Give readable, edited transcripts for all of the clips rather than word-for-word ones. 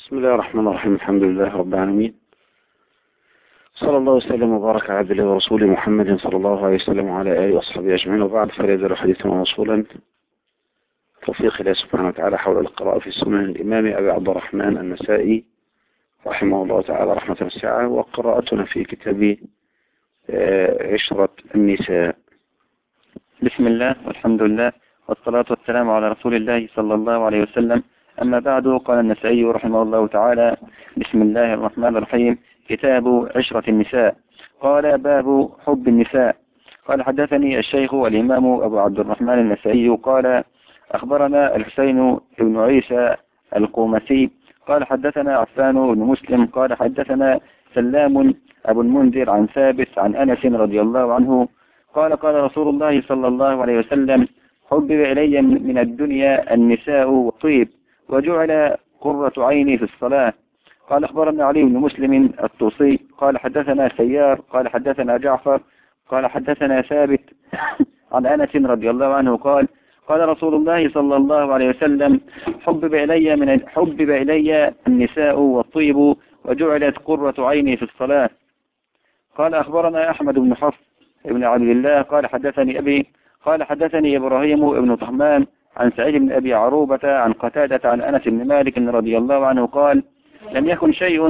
بسم الله الرحمن الرحيم. الحمد لله رب العالمين، صلى الله وسلم وبارك على عبد الله ورسوله محمد صلى الله عليه وسلم وعلى آله وأصحابه أجمعين، وبعد، فلا يزال حديثنا موصولا توفيق الله سبحانه وتعالى حول القراءة في سنن الإمام أبي عبد الرحمن النسائي رحمه الله تعالى رحمة واسعة، وقراءتنا في كتاب عشرة النساء. بسم الله والحمد لله والصلاة والسلام على رسول الله صلى الله عليه وسلم. أما بعد، قال النسائي رحمه الله تعالى: بسم الله الرحمن الرحيم. كتاب عشرة النساء. قال: باب حب النساء. قال: حدثني الشيخ والإمام أبو عبد الرحمن النسائي قال: أخبرنا الحسين بن عيسى القومسي قال: حدثنا عفان بن مسلم قال: حدثنا سلام أبو المنذر عن ثابت عن أنس رضي الله عنه قال: قال رسول الله صلى الله عليه وسلم: حبب إلي من الدنيا النساء والطيب، وجعل قرة عيني في الصلاة. قال: أخبرنا علي بن مسلم الطوسي قال: حدثنا سيار قال: حدثنا جعفر قال: حدثنا ثابت عن أنس رضي الله عنه قال: قال رسول الله صلى الله عليه وسلم: حبب إلي النساء والطيب، وجعلت قرة عيني في الصلاة. قال: أخبرنا أحمد بن حفص ابن عبد الله قال: حدثني أبي قال: حدثني إبراهيم ابن طهمان عن سعيد بن أبي عروبة عن قتادة عن أنس بن مالك رضي الله عنه قال: لم يكن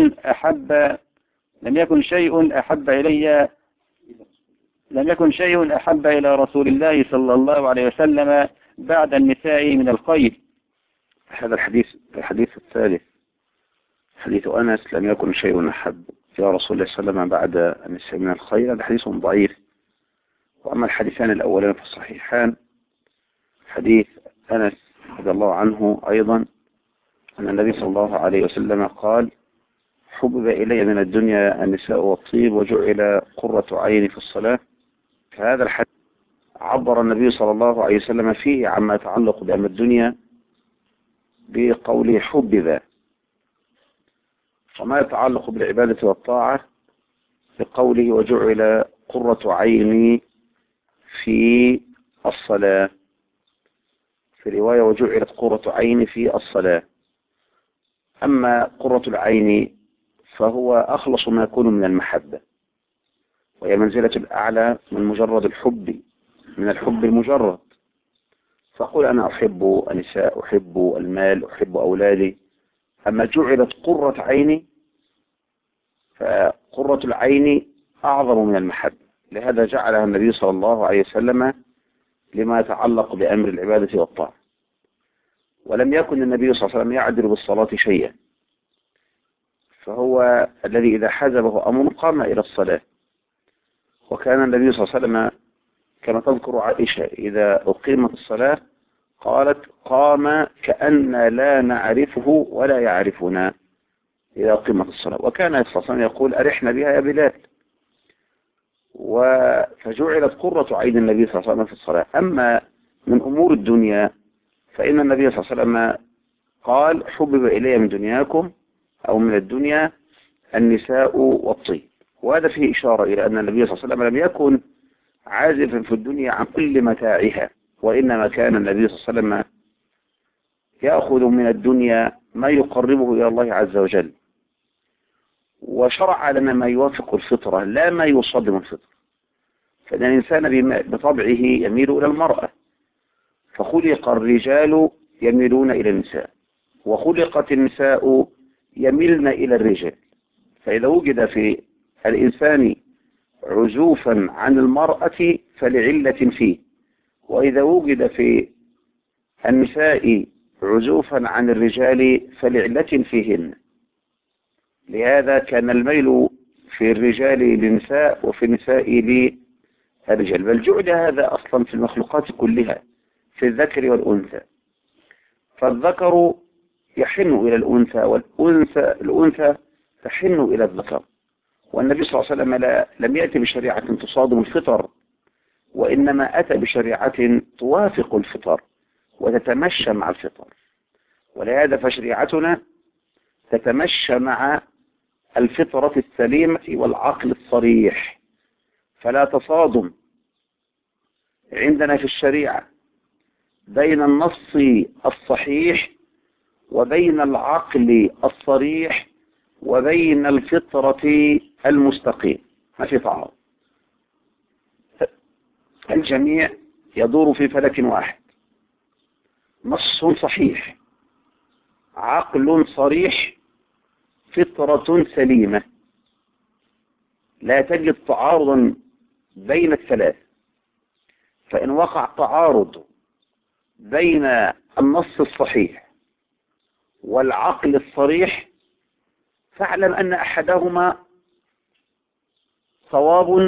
شيء أحب إلى رسول الله صلى الله عليه وسلم بعد النساء من الخير. هذا الحديث الثالث، حديث أنس: لم يكن شيء أحب إلى رسول الله صلى الله عليه وسلم بعد النساء من الخير. هذا حديث ضعيف. وأما الحديثان الأولان في الصحيحان، حديث أنس رضي الله عنه أيضا أن النبي صلى الله عليه وسلم قال: حبب إلي من الدنيا النساء والطيب، وجعل قرة عيني في الصلاة. فهذا الحديث عبر النبي صلى الله عليه وسلم فيه عما يتعلق بأمر الدنيا بقوله حبب، وما يتعلق بالعبادة والطاعة بقوله وجعل قرة عيني في الصلاة. في رواية: وجعلت قرة عيني في الصلاة. أما قرة العين فهو أخلص ما يكون من المحبة، وهي منزلة الأعلى من مجرد الحب، من الحب المجرد. فقل: أنا أحب النساء، أحب المال، أحب أولادي. أما جعلت قرة عيني، فقرة العين أعظم من المحبة، لهذا جعلها النبي صلى الله عليه وسلم لما يتعلق بأمر العبادة والطاعة. ولم يكن النبي صلى الله عليه وسلم يعدل بالصلاة شيئا، فهو الذي إذا حزبه أمر قام إلى الصلاة. وكان النبي صلى الله عليه وسلم كما تذكر عائشة: إذا أقيمت الصلاة قالت: قام كأن لا نعرفه ولا يعرفنا إذا أقيمت الصلاة. وكان صلى الله عليه وسلم يقول: أرحنا بها يا بلال. فجعلت قرة عين النبي صلى الله عليه وسلم في الصلاة. أما من أمور الدنيا فإن النبي صلى الله عليه وسلم قال: حبب إلي من دنياكم أو من الدنيا النساء والطيب. وهذا فيه إشارة إلى أن النبي صلى الله عليه وسلم لم يكن عازفا في الدنيا عن كل متاعها، وإنما كان النبي صلى الله عليه وسلم يأخذ من الدنيا ما يقربه إلى الله عز وجل، وشرع لنا ما يوافق الفطرة لا ما يصادم الفطرة. فإن الإنسان بطبعه يميل إلى المرأة، فخلق الرجال يميلون إلى النساء، وخلقت النساء يميلن إلى الرجال. فإذا وجد في الإنسان عزوفا عن المرأة فلعلة فيه، وإذا وجد في النساء عزوفا عن الرجال فلعلة فيهن. لهذا كان الميل في الرجال للنساء وفي النساء للرجال، بل جعل هذا أصلا في المخلوقات كلها، في الذكر والأنثى. فالذكر يحن إلى الأنثى، والأنثى تحن إلى الذكر. والنبي صلى الله عليه وسلم لم يأتي بشريعة تصادم الفطر، وإنما أتى بشريعة توافق الفطر وتتمشى مع الفطر. ولهذا فشريعتنا تتمشى مع الفطرة السليمة والعقل الصريح، فلا تصادم عندنا في الشريعة بين النص الصحيح وبين العقل الصريح وبين الفطرة المستقيم، ما في تعارض، الجميع يدور في فلك واحد، نص صحيح، عقل صريح، فطرة سليمة، لا تجد تعارضا بين الثلاث. فإن وقع تعارض بين النص الصحيح والعقل الصريح فاعلم أن أحدهما صواب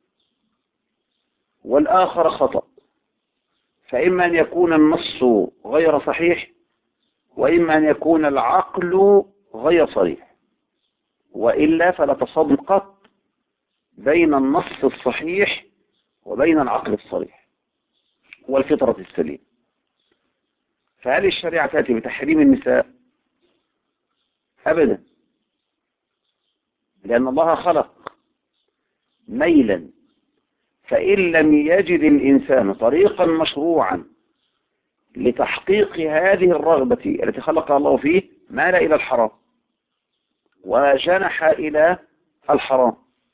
والآخر خطأ، فإما أن يكون النص غير صحيح وإما أن يكون العقل غير صريح، وإلا فلا تصادم قط بين النص الصحيح وبين العقل الصريح والفطرة السليمة. فهل الشريعة تأتي بتحريم النساء؟ أبدا، لأن الله خلق ميلا، فإن لم يجد الإنسان طريقا مشروعا لتحقيق هذه الرغبة التي خلقها الله فيه مال إلى الحرام وجنح إلى الحرام،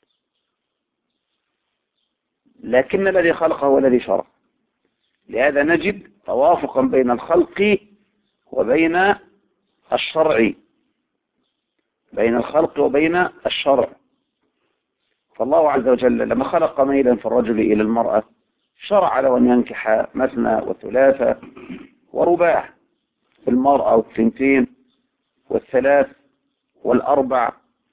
لكن الذي خلقه هو الذي شرع. لهذا نجد توافقا بين الخلق وبين الشرع، بين الخلق وبين الشرع. فالله عز وجل لما خلق ميلا في الرجل إلى المرأة شرع له أن ينكح مثنى وثلاثة ورباع، المرأة والثنتين والثلاث والأربع.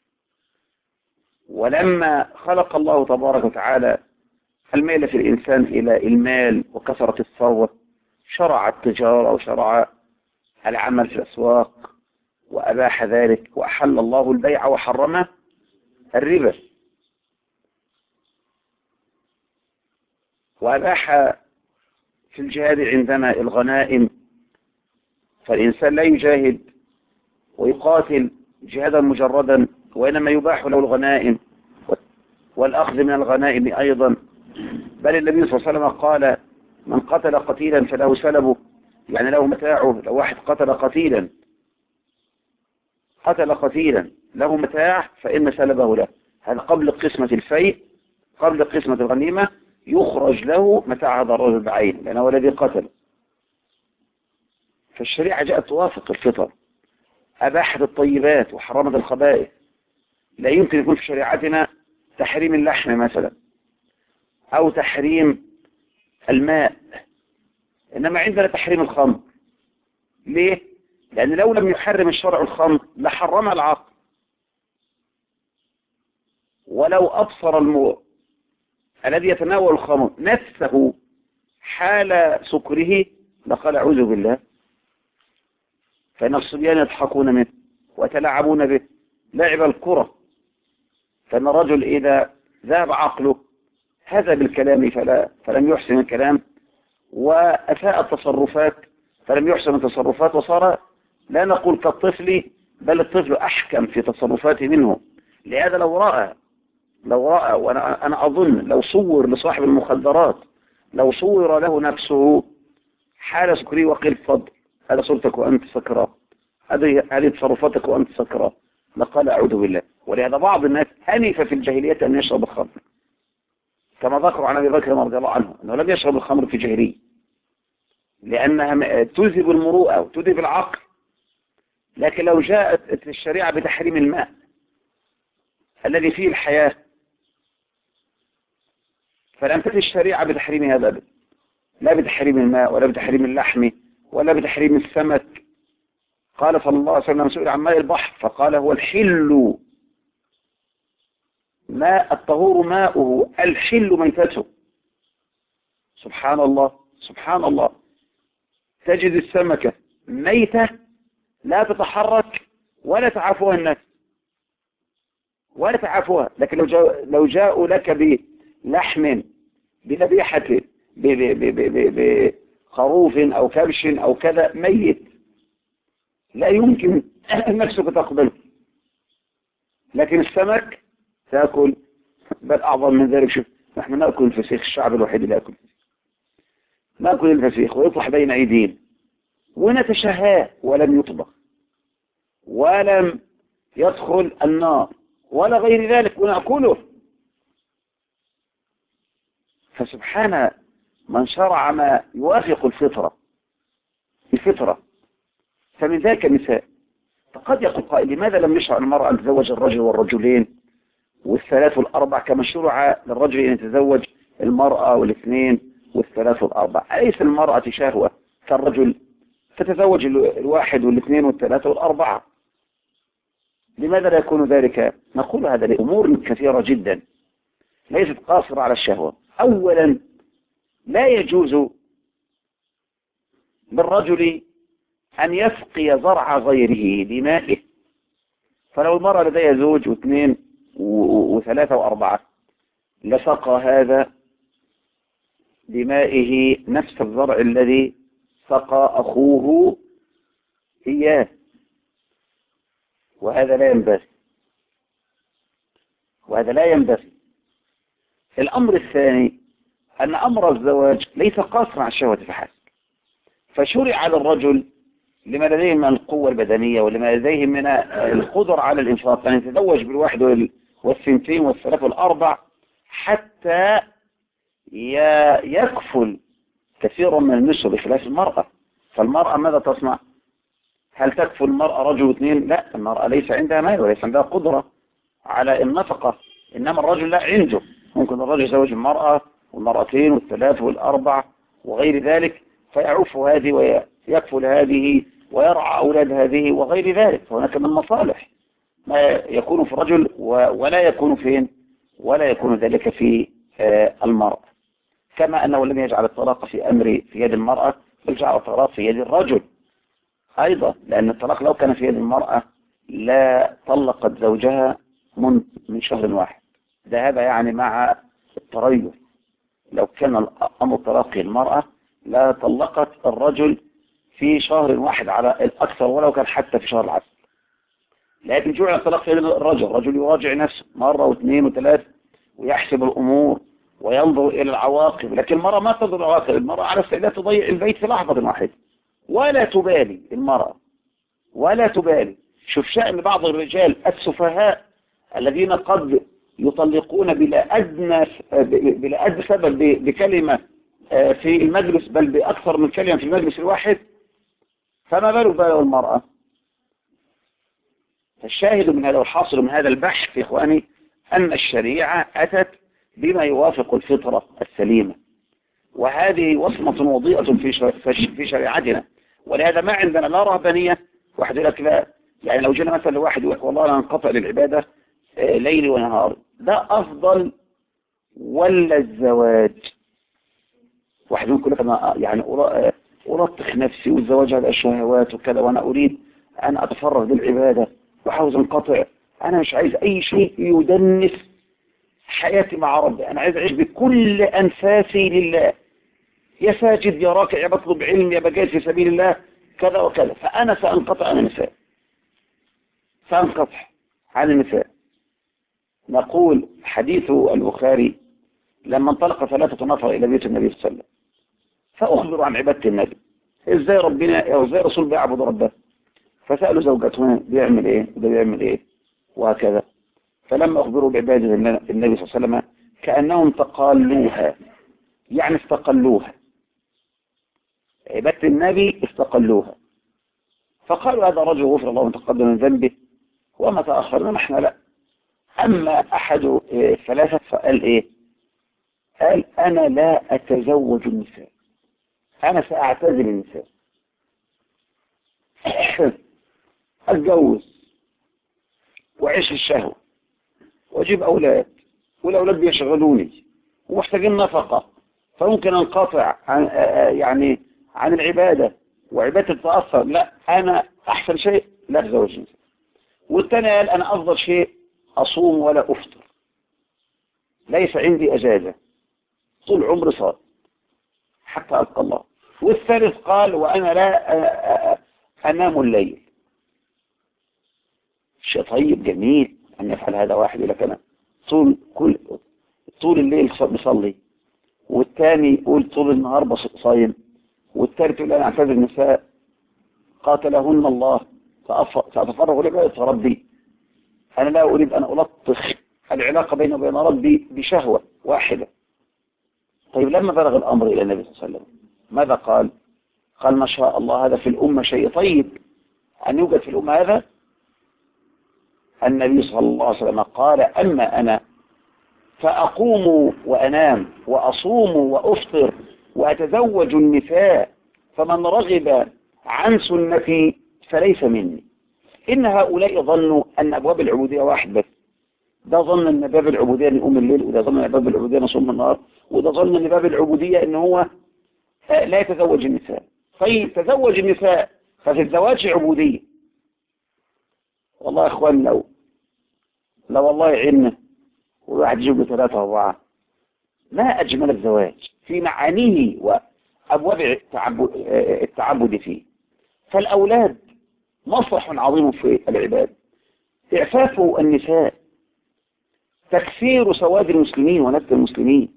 ولما خلق الله تبارك وتعالى الميل في الإنسان إلى المال وكثرة الثروة شرع التجارة وشرع العمل في الأسواق وأباح ذلك، وأحل الله البيع وحرم الربا، وأباح في الجهاد عندنا الغنائم، فالإنسان لا يجاهد ويقاتل جهادا مجردا، وإنما يباح له الغنائم والأخذ من الغنائم أيضا. بل النبي صلى الله عليه وسلم قال: من قتل قتيلا فله سلبه، يعني له متاعه. لو واحد قتل قتيلا له متاع فإن سلبه له، هذا قبل قسمة الفيء، قبل قسمة الغنيمة يخرج له متاع هذا الرجل بعين لأنه هو الذي قتل. فالشريعة جاءت توافق الفطر، أباحت الطيبات وحرمت الخبائث. لا يمكن يكون في شريعتنا تحريم اللحم مثلا أو تحريم الماء، إنما عندنا تحريم الخمر. ليه؟ لأن لو لم يحرم الشرع الخمر لحرم العقل، ولو أبصر الذي يتناول الخمر نفسه حال سكره لقال أعوذ بالله. فإن الصبيان يضحكون منه ويتلاعبون به لعب الكرة، فإن الرجل إذا ذهب عقله هذا بالكلام فلم يحسن الكلام، وأساء التصرفات فلم يحسن التصرفات، وصار لا نقول كالطفل بل الطفل أحكم في تصرفاته منه. لهذا لو رأى وأنا أظن لو صور لصاحب المخدرات، لو صور له نفسه حال سكري وقيل فضل هذا صورتك وأنت سكران، هذه تصرفاتك وأنت سكران، لقال أعوذ بالله. ولهذا بعض الناس أنف في الجاهلية أن يشرب الخمر، كما ذكروا عن أبي بكر رضي الله عنه أنه لم يشرب الخمر في جاهلية لأنها تذهب المروءة وتذهب العقل. لكن لو جاءت الشريعة بتحريم الماء الذي فيه الحياة فلم تأتي الشريعة بتحريم هذا أبدا، لا بتحريم الماء ولا بتحريم اللحم ولا بتحريم السمك. قال صلى الله عليه وسلم سئل عن ماء البحر فقال: هو الحل ماء الطهور ماؤه، الحل ميتته. سبحان الله سبحان الله، تجد السمكة ميتة لا تتحرك ولا تعافوها الناس ولا تعافوها، لكن لو جاءوا لك بلحم بذبيحة بخروف أو كبش أو كذا ميت لا يمكن نفسك تقبله، لكن السمك تأكل. بل أعظم من ذلك، شوف نحن نأكل الفسيخ، الشعب الوحيد اللي يأكل نأكل الفسيخ ويطرح بين أيدينا ونتشهاه ولم يطبخ ولم يدخل النار ولا غير ذلك ونأكله. فسبحان من شرع ما يوافق الفطرة. فمن ذلك النساء. فقد يقول قائل لماذا لم يشرع المرأة أن تتزوج الرجل والرجلين والثلاث والأربع كما شرع للرجل أن يتزوج المرأة والاثنين والثلاث والأربع؟ أليس المرأة شهوة كالرجل تتزوج الواحد والاثنين والثلاثة والأربعة؟ لماذا لا يكون ذلك؟ نقول هذا لأمور كثيرة جدا ليست قاصرة على الشهوة. أولا لا يجوز للرجل أن يسقي زرع غيره بمائه. فلو المرأة لديها زوج واثنين وثلاثة وأربعة لسقى هذا بمائه نفس الزرع الذي سقى أخوه إياه، وهذا لا ينبغي. الأمر الثاني أن أمر الزواج ليس قاصرا على الشهوة فحسب، فشرع للرجل لما لديه من القوة البدنية ولما لديه من القدر على الإنفاق أن يتزوج بالواحد والثنتين والثلاث والأربع حتى يكفل كثيرا من النسوة بخلاف المرأة. فالمرأة ماذا تصنع؟ هل تكفل المرأة رجل واثنين؟ لا، المرأة ليس عندها مال وليس عندها قدرة على النفقة، إنما الرجل لا عنده. ممكن الرجل يزوج المرأة والمرأتين والثلاث والأربع وغير ذلك فيعوف هذه ويكفل هذه ويرعى أولاد هذه وغير ذلك. فهناك من مصالح ما يكون في الرجل ولا يكون فين، ولا يكون ذلك في المرأة. كما أنه لم يجعل الطلاق في يد المرأة بل جعل الطلاق في يد الرجل أيضا، لأن الطلاق لو كان في يد المرأة لا طلقت زوجها من شهر واحد. هذا يعني مع التريث. لو كان الأمر طلاق المرأة لا طلقت الرجل في شهر واحد على الأكثر ولو كان حتى في شهر العسل. لكن جعل الطلاق في يد الرجل يراجع نفسه مرة واثنين وثلاث ويحسب الأمور وينظر إلى العواقب. لكن المرأة ما تنظر العواقب، المرأة على استعداد تضيع البيت في لحظة واحدة ولا تبالي المرأة ولا تبالي. شوف شأن بعض الرجال السفهاء الذين قد يطلقون بلا أدنى سبب بكلمة في المجلس بل بأكثر من كلمة في المجلس الواحد، فما باله المرأة. فالشاهد من هذا والحاصل من هذا البحث يا إخواني أن الشريعة أتت بما يوافق الفطرة السليمة، وهذه وصمة وضيئة في شريعتنا. ولهذا ما عندنا لا رهبانية. واحد يقول لك لا، يعني لو جينا مثلا لواحد يقول لك والله أنا انقطع للعبادة ليلي ونهاري، ده أفضل ولا الزواج؟ واحد يقول لك أنا يعني أرطخ نفسي والزواج هذا شهوات وكذا، وأنا أريد أن أتفرغ للعبادة وأحاول أنقطع. أنا مش عايز أي شيء يدنس حياتي مع ربي، أنا عايز أعيش بكل أنفاسي لله، يا ساجد يا راكع يا بطلب علم يا بجاهد في سبيل الله كذا وكذا. فأنا سأنقطع عن النساء، سأنقطع عن النساء. نقول حديث البخاري لما انطلق 3 نفر إلى بيت النبي صلى الله عليه وسلم فأخبروا عن عبادة النبي، إزاي ربنا أو إزاي رسول بيعبد ربه، فسألوا زوجاتهم بيعمل إيه وده بيعمل إيه وهكذا. فلما أخبروا بعبادة النبي صلى الله عليه وسلم كأنهم تقالوها، يعني استقلوها، عبادة النبي استقلوها. فقالوا هذا رجل غفر الله تقدم من ذنبه وما تأخر، نحن لا. أما أحد ثلاثة فقال إيه؟ قال أنا لا أتزوج النساء، أنا سأعتزل النساء، أتجوز وعيش الشهوة وأجيب أولاد والأولاد بيشغلوني ومحتاجين نفقة، فممكن أنقطع عن العبادة وعبادة تتأثر. لا، أنا أحسن شيء لا أتزوج النساء. والثاني قال أنا أفضل شيء أصوم ولا أفطر، ليس عندي أجازة، طول عمري صائم حتى ألقى الله. والثالث قال وأنا لا أنام الليل. شيء طيب جميل أن يفعل هذا واحد، لك أنا طول الليل بصلي، والثاني يقول طول النهار صايم، والثالث يقول أنا أعتذر النساء قاتلهن الله سأتفرغ لعبادة ربي. أنا لا أريد أن ألطخ العلاقة بيني وبين ربي بشهوة واحدة. طيب لما بلغ الأمر إلى النبي صلى الله عليه وسلم ماذا قال؟ قال ما شاء الله هذا في الأمة شيء طيب أن يوجد في الأمة هذا. النبي صلى الله عليه وسلم قال أما أنا فأقوم وأنام وأصوم وأفطر وأتزوج النساء فمن رغب عن سنتي فليس مني. إن هؤلاء ظنوا أن أبواب العبودية واحد بس. ده ظن أن باب العبودية نقوم الليل، وده ظن أن باب العبودية نصوم النهار، وده ظن أن باب العبودية أن هو لا يتزوج النساء. طيب تزوج النساء ففي الزواج عبودية. والله يا إخوان لو والله عنا وواحد يجيب له 3 أو 4 ما أجمل الزواج في معانيه وأبواب التعبد فيه. فالأولاد مسرح عظيم في العباد، إعفاف النساء، تكسير سواد المسلمين ونسل المسلمين،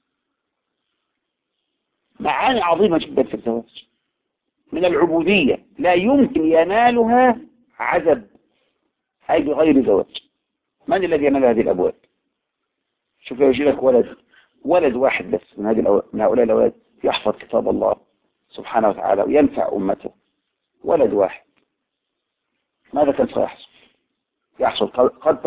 معاني عظيمة جدا في الزواج من العبودية لا يمكن ينالها عزب أي بغير زواج. من الذي ينال هذه الأبواب؟ شوف يجي لك ولد واحد بس من هؤلاء الأولاد يحفظ كتاب الله سبحانه وتعالى وينفع أمته، ولد واحد، ماذا كان سيحصل؟ قد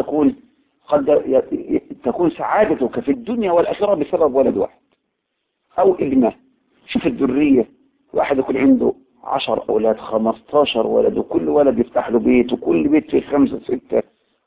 تكون سعادتك في الدنيا والآخرة بسبب ولد واحد أو ابنه. شوف الذرية، واحد يكون عنده 10 أولاد 15 ولد، وكل ولد يفتح له بيت، وكل بيت فيه 5 6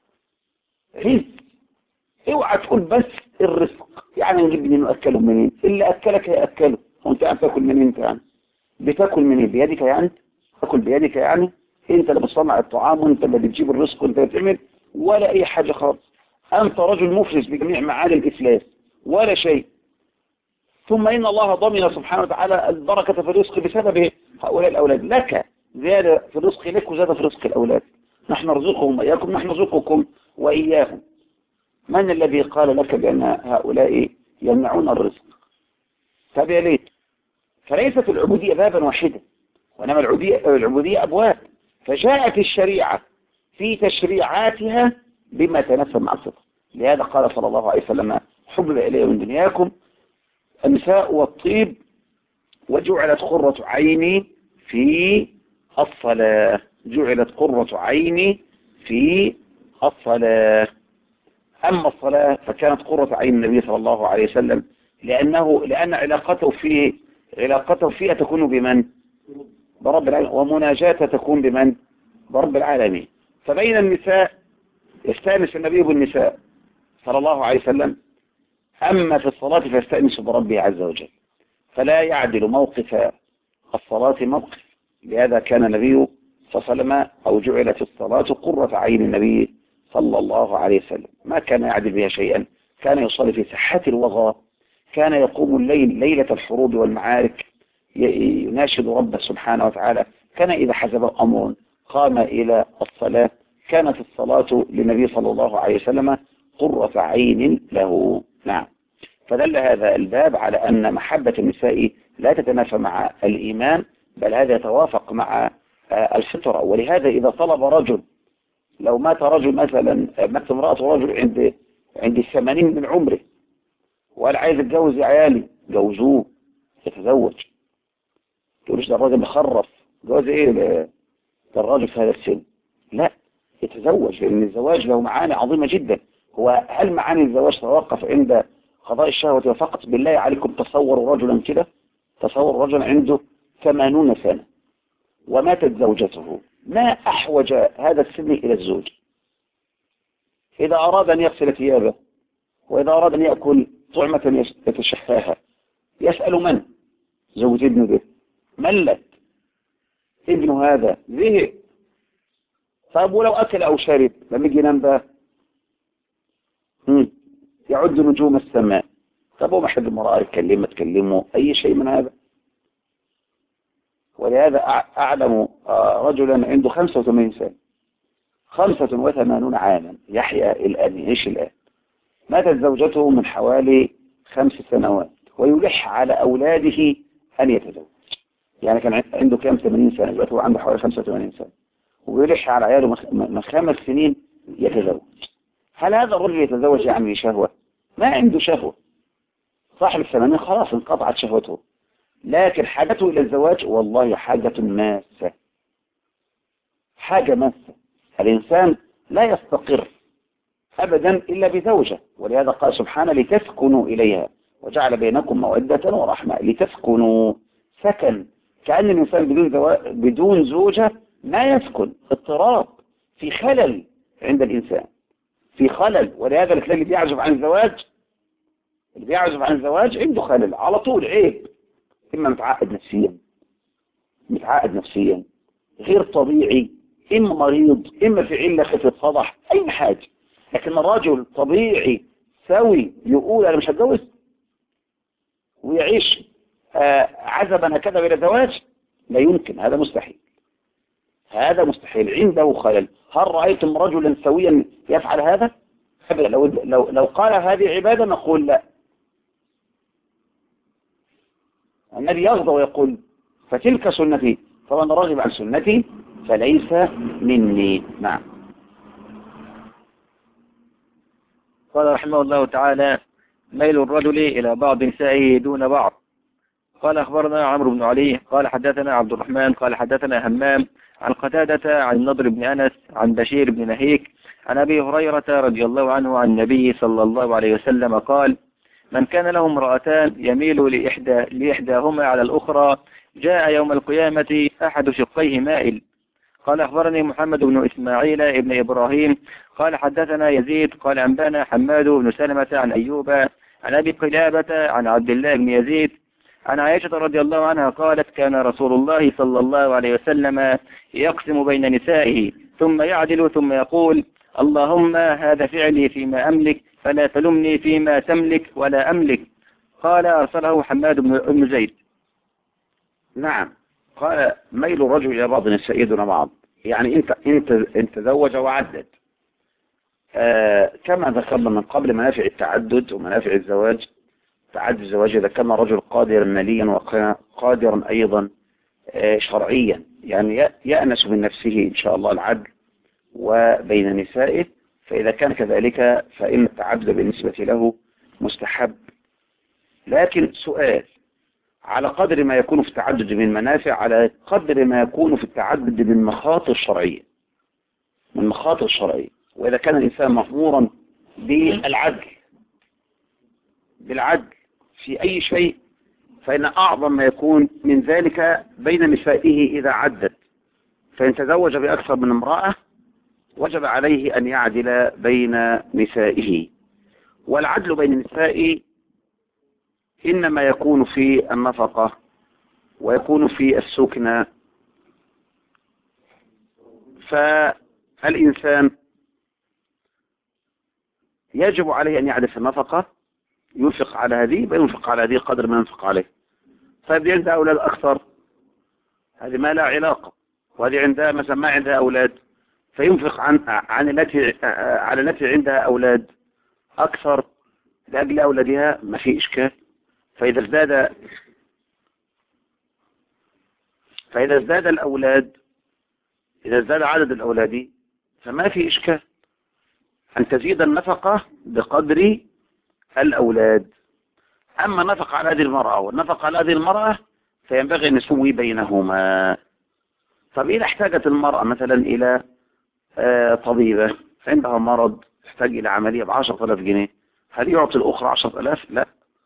رزق. اوعى تقول بس الرزق يعني نجيب منين نأكلهم منين؟ اللي أكلك هيأكله، وانت تاكل منين؟ انت يعني بتاكل منين؟ بيدك يعني؟ تاكل بيدك يعني؟ انت اللي بتصنع الطعام وانت اللي بتجيب الرزق وانت اللي بتعمل ولا اي حاجة خالص. انت رجل مفلس بجميع معاني الافلاس ولا شيء. ثم ان الله ضمن سبحانه وتعالى البركة في الرزق بسبب هؤلاء الاولاد. لك زيادة في الرزق لك وزيادة في رزق الاولاد. نحن نرزقهم واياكم، نحن نرزقكم واياهم. من الذي قال لك بان هؤلاء يمنعون الرزق؟ طب يا ليت. فليست العبودية بابا واحدا، وإنما العبودية أبواب. فجاءت الشريعة في تشريعاتها بما تناسب مع الفطر. لهذا قال صلى الله عليه وسلم حبب إلي من دنياكم النساء والطيب وجعلت قرة عيني في الصلاة. جعلت قرة عيني في الصلاة. أما الصلاة فكانت قرة عين النبي صلى الله عليه وسلم لأن علاقته فيها تكون بمن؟ برب العالمين. ومناجاته تكون بمن؟ برب العالمين. فبين النساء يستأنس النبي بالنساء صلى الله عليه وسلم، أما في الصلاة فيستأنس بربه عز وجل، فلا يعدل موقف الصلاة موقف. لهذا كان النبي صلى الله عليه وسلم أو جعلت الصلاة قرة عين النبي صلى الله عليه وسلم، ما كان يعدل بها شيئا. كان يصلي في صحة الوغى، كان يقوم الليل ليلة الحروب والمعارك يناشد ربه سبحانه وتعالى، كان إذا حزبه أمر قام إلى الصلاة. كانت الصلاة للنبي صلى الله عليه وسلم قرة عين له. نعم. فدل هذا الباب على أن محبة النساء لا تتنافى مع الإيمان، بل هذا يتوافق مع الفطرة. ولهذا إذا طلب رجل، لو مات رجل مثلا، مات امرأة رجل عند 80 من عمره وقال عايز اتجوز يا عيالي، جوزوه يتزوج. تقولش ده الراجل مخرف، جواز ايه ده الراجل في هذا السن؟ لا، يتزوج، لأن الزواج له معاني عظيمة جدا. هل معاني الزواج تتوقف عند قضاء الشهوة فقط؟ بالله عليكم تصوروا رجلا كده، تصور رجل عنده 80 سنة وماتت زوجته، ما أحوج هذا السن إلى الزوج؟ إذا أراد أن يغسل ثيابه وإذا أراد أن يأكل طعمة يتشهاها يسأل من؟ زوج ابنه به، ملت ابنه هذا زهق. طيب ولو أكل أو شرب لما يجي ينام بقى يعد نجوم السماء. طب هو محب المرأة تكلمه أي شيء من هذا؟ ولهذا أعلم رجلا عنده 85 سنة، 85 عاما، يحيا الآن، يعيش الآن. ماتت زوجته من حوالي 5 سنوات ويلح على أولاده أن يتزوج. يعني كان عنده كام؟ 80 سنة، دلوقتي هو عنده حوالي 85 سنة ويلح على عياله من 5 سنين يتزوج. هل هذا الرجل يتزوج يعني شهوة؟ ما عنده شهوة. صاحب 80 خلاص انقطعت شهوته، لكن حاجته إلى الزواج والله حاجة ماسة، حاجة ماسة. الإنسان لا يستقر أبدا إلا بزوجة، ولهذا قال سبحانه لتسكنوا إليها وجعل بينكم مودة ورحمة. لتسكنوا، سكن، كأن الإنسان بدون زوجة ما يسكن، اضطراب، في خلل عند الإنسان، في خلل. ولهذا اللي بيعزف عن الزواج، اللي بيعزف عن الزواج عنده خلل على طول، عيب. إما متعقد نفسيا غير طبيعي، إما مريض، إما في علة خفة فضح، أي حاجة. لكن الراجل طبيعي سوي يقول أنا مش هتجوز ويعيش عزبا هكذا بلا زواج، لا يمكن، هذا مستحيل، هذا مستحيل، عنده خلل. هل رأيتم رجلا سويا يفعل هذا؟ لو قال هذه عبادة نقول لا. النبي يغضب ويقول فتلك سنتي فمن رغب عن سنتي فليس مني. نعم. قال رحمه الله تعالى: ميل الرجل إلى بعض نسائه دون بعض. قال أخبرنا عمرو بن علي قال حدثنا عبد الرحمن قال حدثنا همام عن قتادة عن النضر بن أنس عن بشير بن نهيك عن أبي هريرة رضي الله عنه عن النبي صلى الله عليه وسلم قال: من كان له امرأتان يميل لإحداهما على الأخرى جاء يوم القيامة أحد شقيه مائل. قال أخبرني محمد بن إسماعيل ابن إبراهيم قال حدثنا يزيد قال أنبانا حماد بن سلمة عن أيوب عن أبي قلابة عن عبد الله بن يزيد عن عائشة رضي الله عنها قالت: كان رسول الله صلى الله عليه وسلم يقسم بين نسائه ثم يعدل ثم يقول: اللهم هذا فعلي فيما أملك فلا تلمني فيما تملك ولا أملك. قال: أرسله حماد بن زيد. نعم. قال: ميل الرجل إلى بعض نسائه دون بعض، يعني انت تزوج وعدد. كما ذكرنا من قبل منافع التعدد ومنافع الزواج. تعدد الزواج إذا كان الرجل قادرا ماليا وقادرا أيضا شرعيا، يعني يأنس من نفسه إن شاء الله العدل وبين نسائه، فإذا كان كذلك فإن التعدد بالنسبة له مستحب. لكن سؤال: على قدر ما يكون في التعدد من منافع على قدر ما يكون في التعدد من مخاطر شرعية، من مخاطر شرعية. وإذا كان الإنسان مأمورا بالعدل في أي شيء، فإن أعظم ما يكون من ذلك بين نسائه إذا عدد. فإن تزوج بأكثر من امرأة وجب عليه أن يعدل بين نسائه. والعدل بين النساء إنما يكون في النفقة ويكون في السكنى. فالإنسان يجب عليه أن يعدل في النفقة، ينفق على هذه وينفق على هذه قدر ما ينفق عليه. طيب دي عندها أولاد أكثر، هذه ما لا علاقة. وهذه عندها مثلا ما عندها أولاد فينفق على التي عندها أولاد أكثر لأجل أولادها، ما في إشكال. فإذا ازداد الأولاد، إذا ازداد عدد الأولاد فما في إشكال أن تزيد النفقة بقدر الأولاد. أما النفقة على هذه المرأة والنفقة على هذه المرأة فينبغي أن نسوي بينهما. طب إذا احتاجت المرأة مثلا إلى طبيبة عندها مرض تحتاج إلى عملية ب10,000 جنيه، هل يعطي الأخرى 10,000؟ لا،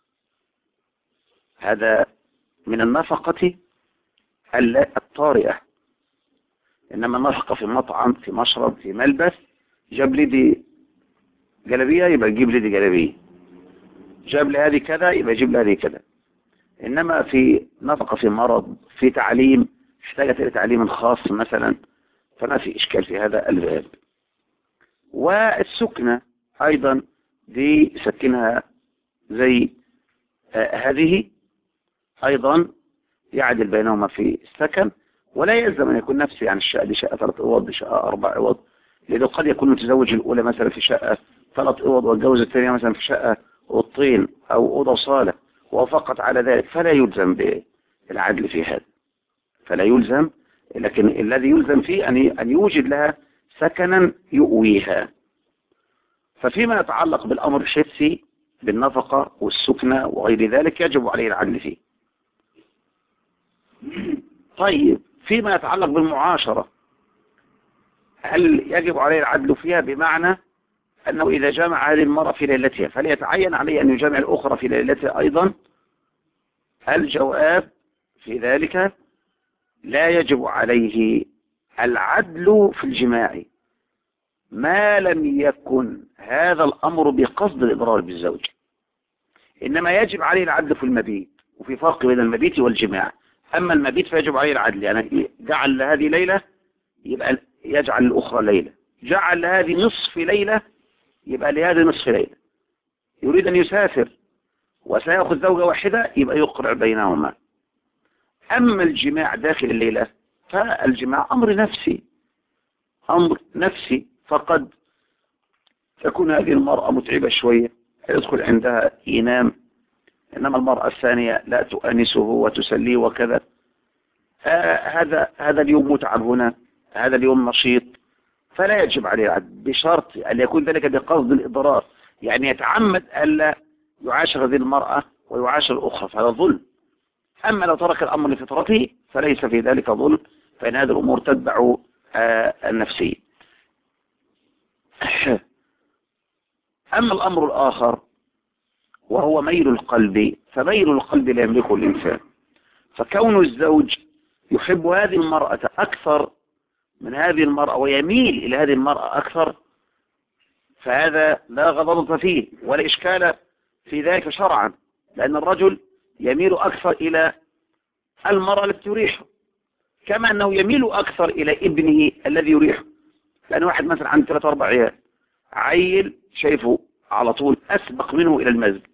هذا من النفقة الطارئة. إنما النفقة في مطعم، في مشرب، في ملبس، جاب لي دي جلبية يبقى يجيب لي دي جلبية، جاب لي هذه كذا يبقى يجيب لي هذه كذا. إنما في نفقة في مرض، في تعليم، احتاجت إلى تعليم خاص مثلا، فما في إشكال في هذا الباب. والسكنة أيضا دي سكنها زي هذه أيضا يعدل بينهما في السكن، ولا يلزم أن يكون نفسي عن الشقة دي شقة 3 أوض، دي شقة 4 أوض، لأنه قد يكون متزوج الأولى مثلا في شقة 3 أوض والجوز الثانية مثلا في شقة أوضتين أو أوضة وصالة وفقط على ذلك، فلا يلزم بالعدل في هذا، فلا يلزم لكن الذي يلزم فيه أن يوجد لها سكنا يؤويها. ففيما يتعلق بالأمر الحسي بالنفقة والسكنة وغير ذلك يجب عليه العدل فيه. طيب فيما يتعلق بالمعاشرة هل يجب عليه العدل فيها؟ بمعنى أنه إذا جامع هذه المرأة في ليلتها فليتعين عليه أن يجامع الأخرى في ليلتها أيضا؟ الجواب في ذلك لا يجب عليه العدل في الجماع ما لم يكن هذا الأمر بقصد الإضرار بالزوج، إنما يجب عليه العدل في المبيت، وفي فرق بين المبيت والجماع. أما المبيت فيجب عليه العدل، يعني جعل هذه ليلة يبقى يجعل الأخرى ليلة، جعل هذه نصف ليلة يبقى لهذه نصف ليلة. يريد أن يسافر وسيأخذ زوجة واحدة يبقى يقرع بينهما. أما الجماع داخل الليلة فالجماع أمر نفسي، أمر نفسي، فقد تكون هذه المرأة متعبة شوية يدخل عندها ينام، إنما المرأة الثانية لا تؤنسه وتسليه وكذا. هذا اليوم متعب هنا، هذا اليوم نشيط، فلا يجب عليه العدل بشرط أن يكون ذلك بقصد الإضرار، يعني يتعمد ألا يعاشر هذه المرأة ويعاشر الأخرى، فهذا ظلم. أما لو ترك الأمر لفطرته فليس في ذلك ظلم، فإن هذه الأمور تتبع النفسية. أما الأمر الآخر وهو ميل القلب، فميل القلب لا يملكه الإنسان، فكون الزوج يحب هذه المرأة أكثر من هذه المرأة ويميل إلى هذه المرأة أكثر، فهذا لا غضاضة فيه ولا إشكال في ذلك شرعا، لأن الرجل يميل أكثر إلى المرأة التي تريحه، كما أنه يميل أكثر إلى ابنه الذي يريحه. لأن واحد مثلا عنده 3-4 عيال، عيل شايفه على طول أسبق منه إلى المسجد،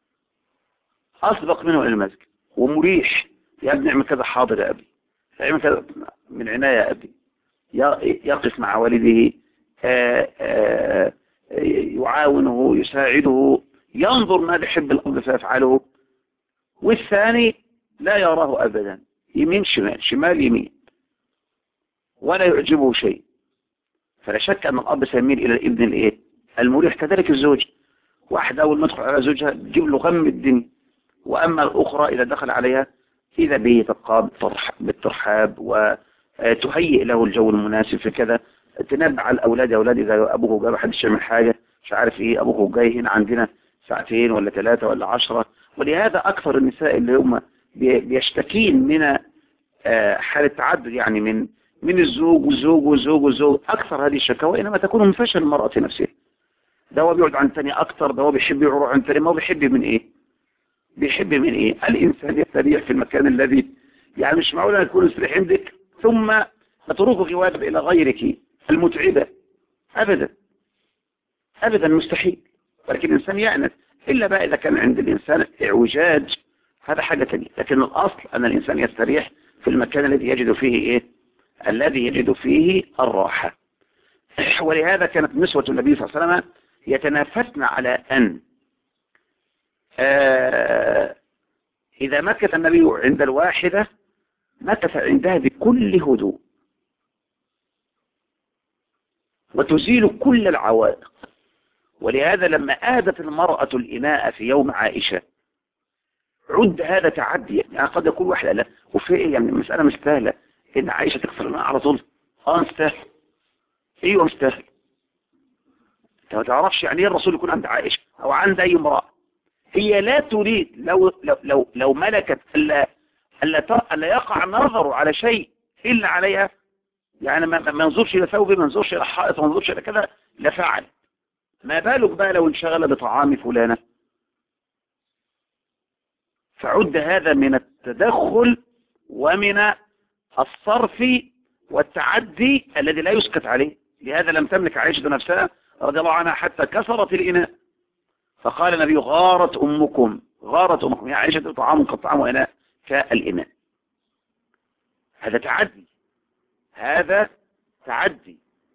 أسبق منه إلى المسجد ومريح، يا ابني اعمل كذا، حاضر يا أبي، اعمل كذا من عناية يا أبي، يقف مع والده، يعاونه يساعده، ينظر ما يحب الأب فيفعله. والثاني لا يراه أبدا، يمين شمال شمال يمين، ولا يعجبه شيء. فلا شك أن الأب سيميل إلى الابن الإيه المريح. كذلك الزوج، واحد أول ما تدخل على زوجها تجيب له غم الدنيا، وأما الأخرى إذا دخل عليها إذا به تبقى بالترحاب وتهيئ له الجو المناسب في كذا، تنبع على الأولاد، يا أولاد إذا أبوه جاي محدش يعمل حاجة، مش عارف إيه، أبوه جاي هنا عندنا 2 ولا 3 ولا 10. ولهذا أكثر النساء اللي هم بيشتكين من حالة تعدد، يعني من الزوج والزوج والزوج والزوج، أكثر هذه الشكاوى إنما تكون من فشل المرأة نفسها. ده هو بيقعد عن الثاني أكثر، ده هو بيحب يروح عن الثاني، ما هو بيحب من إيه؟ بيحب من إيه؟ الإنسان يستريح في المكان الذي، يعني مش معقول أن تكون يستريح عندك ثم تتركك واجب إلى غيرك المتعبة، أبدا أبدا مستحيل. ولكن الإنسان يأنس، إلا بقى إذا كان عند الإنسان اعوجاج، هذا حاجة تانية. لكن الأصل أن الإنسان يستريح في المكان الذي يجد فيه إيه؟ الذي يجد فيه الراحة. ولهذا كانت نسوة النبي صلى الله عليه وسلم يتنافسن على أن إذا مكث النبي عند الواحدة مكث عندها بكل هدوء وتزيل كل العوائق. ولهذا لما آدت المرأة الإناء في يوم عائشة عد هذا تعدي، يعني قد يقول واحد لا وفي إيه، يعني المسألة مستاهلة إن عائشة تكسر الماء على طول؟ مستاهل، ايوه مستاهل. انت ما تعرفش يعني ايه الرسول يكون عند عائشة او عند اي امرأة، هي لا تريد لو ملكت الا يقع نظر على شيء الا عليها، يعني ما ينظرش الى ثوبه، ما ينظرش الى حائط، ما ينظرش الى كذا، لفعل. ما بالك بقى لو انشغل بطعام فلانة؟ فعد هذا من التدخل ومن الصرف والتعدي الذي لا يسكت عليه. لهذا لم تملك عائشة نفسها رضي الله عنها حتى كسرت الإناء، فقال النبي غارت أمكم، غارت أمكم يا عائشة، طعام قد طعام إناء كالإناء. هذا تعدي، هذا تعدي.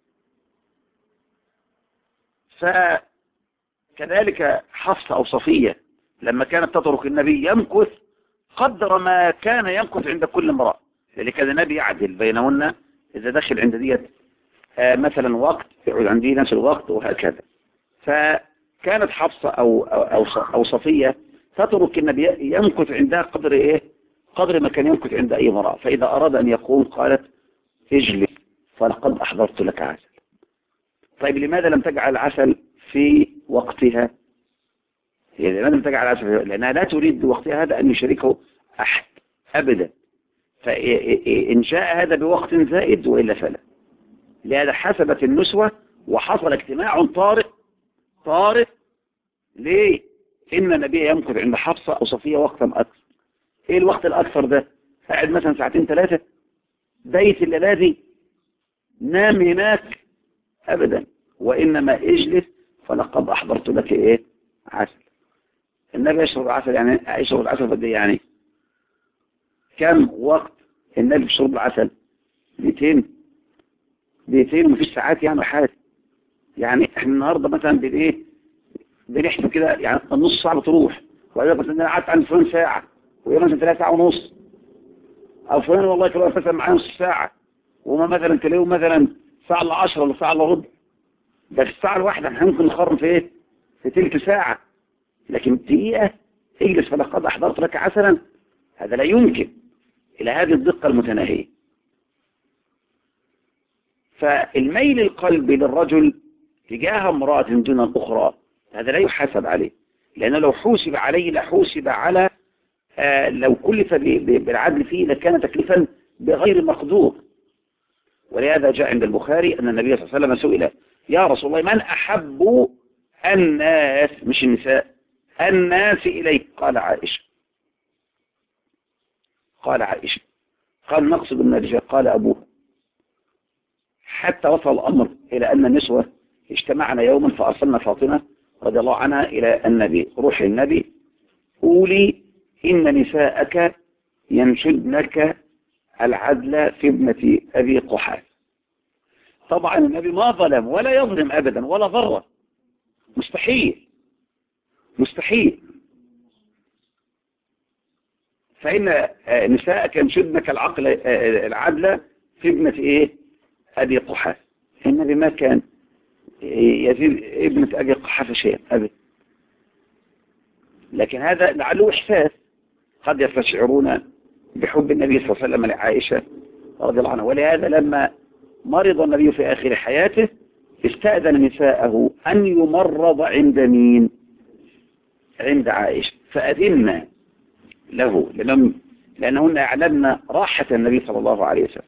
فكذلك حفصة أو صفية لما كانت تترك النبي يمكث قدر ما كان يمكث عند كل امرأة، لأن كان النبي يعدل بينهن إذا دخل عند ديت مثلا وقت يقعد عندي نفس الوقت وهكذا. فكانت حفصة أو صفية تترك النبي يمكث عندها قدر إيه؟ قدر ما كان يمكث عند أي امرأة، فإذا أراد أن يقوم قالت اجلس فلقد أحضرت لك عسل. طيب لماذا لم تجعل العسل في وقتها؟ يعني لماذا لم تجعل العسل؟ لأنها لا تريد وقتها هذا أن يشاركه أحد أبدا، فإن جاء هذا بوقت زائد وإلا فلا. لهذا حسبت النسوة وحصل اجتماع طارئ. ليه؟ إن النبي يمكث عند حفصة أو صفية وقتا أكثر. إيه الوقت الأكثر ده؟ قاعد مثلا ساعتين 3 بيت الليلة دي، نام هناك أبدا، وإنما اجلس فلقد أحضرت لك إيه؟ عسل. النبي يشرب العسل، يعني يشرب العسل قد إيه يعني؟ كم وقت النبي يشرب العسل؟ 200 ومفيش ساعات يعني حاجة. يعني احنا النهاردة مثلا بالايه بنحسب كده، يعني النص ساعة بتروح، وإذا مثلا انا قعدت عند فلان ساعة وهي مثلا 3 ساعة ونص، او فلان والله كانوا مثلا معايا نص ساعة وما مثلا تلاقيهم مثلا ساعة إلا 10 ولا ساعة إلا ربع. ده في الساعة الواحدة احنا ممكن نخرم في ايه؟ في تلت ساعة. لكن دقيقة اجلس فلقد أحضرت لك عسلا، هذا لا يمكن إلى هذه الدقة المتناهية. فالميل القلبي للرجل تجاه امرأة دون الأخرى هذا لا يحاسب عليه، لأنه لو حوسب عليه لحوسب على لو كلف بالعدل فيه لكان تكليفا بغير مقدور. ولهذا جاء عند البخاري أن النبي صلى الله عليه وسلم سئل يا رسول الله من أحب الناس، مش النساء، الناس إليك؟ قال عائشة. قال نقصد من الرجال؟ قال أبوها. حتى وصل الأمر إلى أن النسوة اجتمعنا يوما فأرسلنا فاطمة رضي الله عنها إلى النبي، روح النبي قولي إن نساءك ينشدنك العدل في ابنة أبي قحافة. طبعا النبي ما ظلم ولا يظلم أبدا ولا ضره، مستحيل. فإن نساءك ينشدنك العدل في ابنة إيه؟ أبي قحافة. النبي ما كان يزيد ابنة أبي قحافة شيئا أبدا، لكن هذا لعله إحساس، قد يستشعرون بحب النبي صلى الله عليه وسلم لعائشة رضي الله عنها. ولهذا لما مرض النبي في آخر حياته استأذن نساءه أن يمرض عند مين؟ عند عائشة، فأذن له لأنهن يعلمن راحة النبي صلى الله عليه وسلم.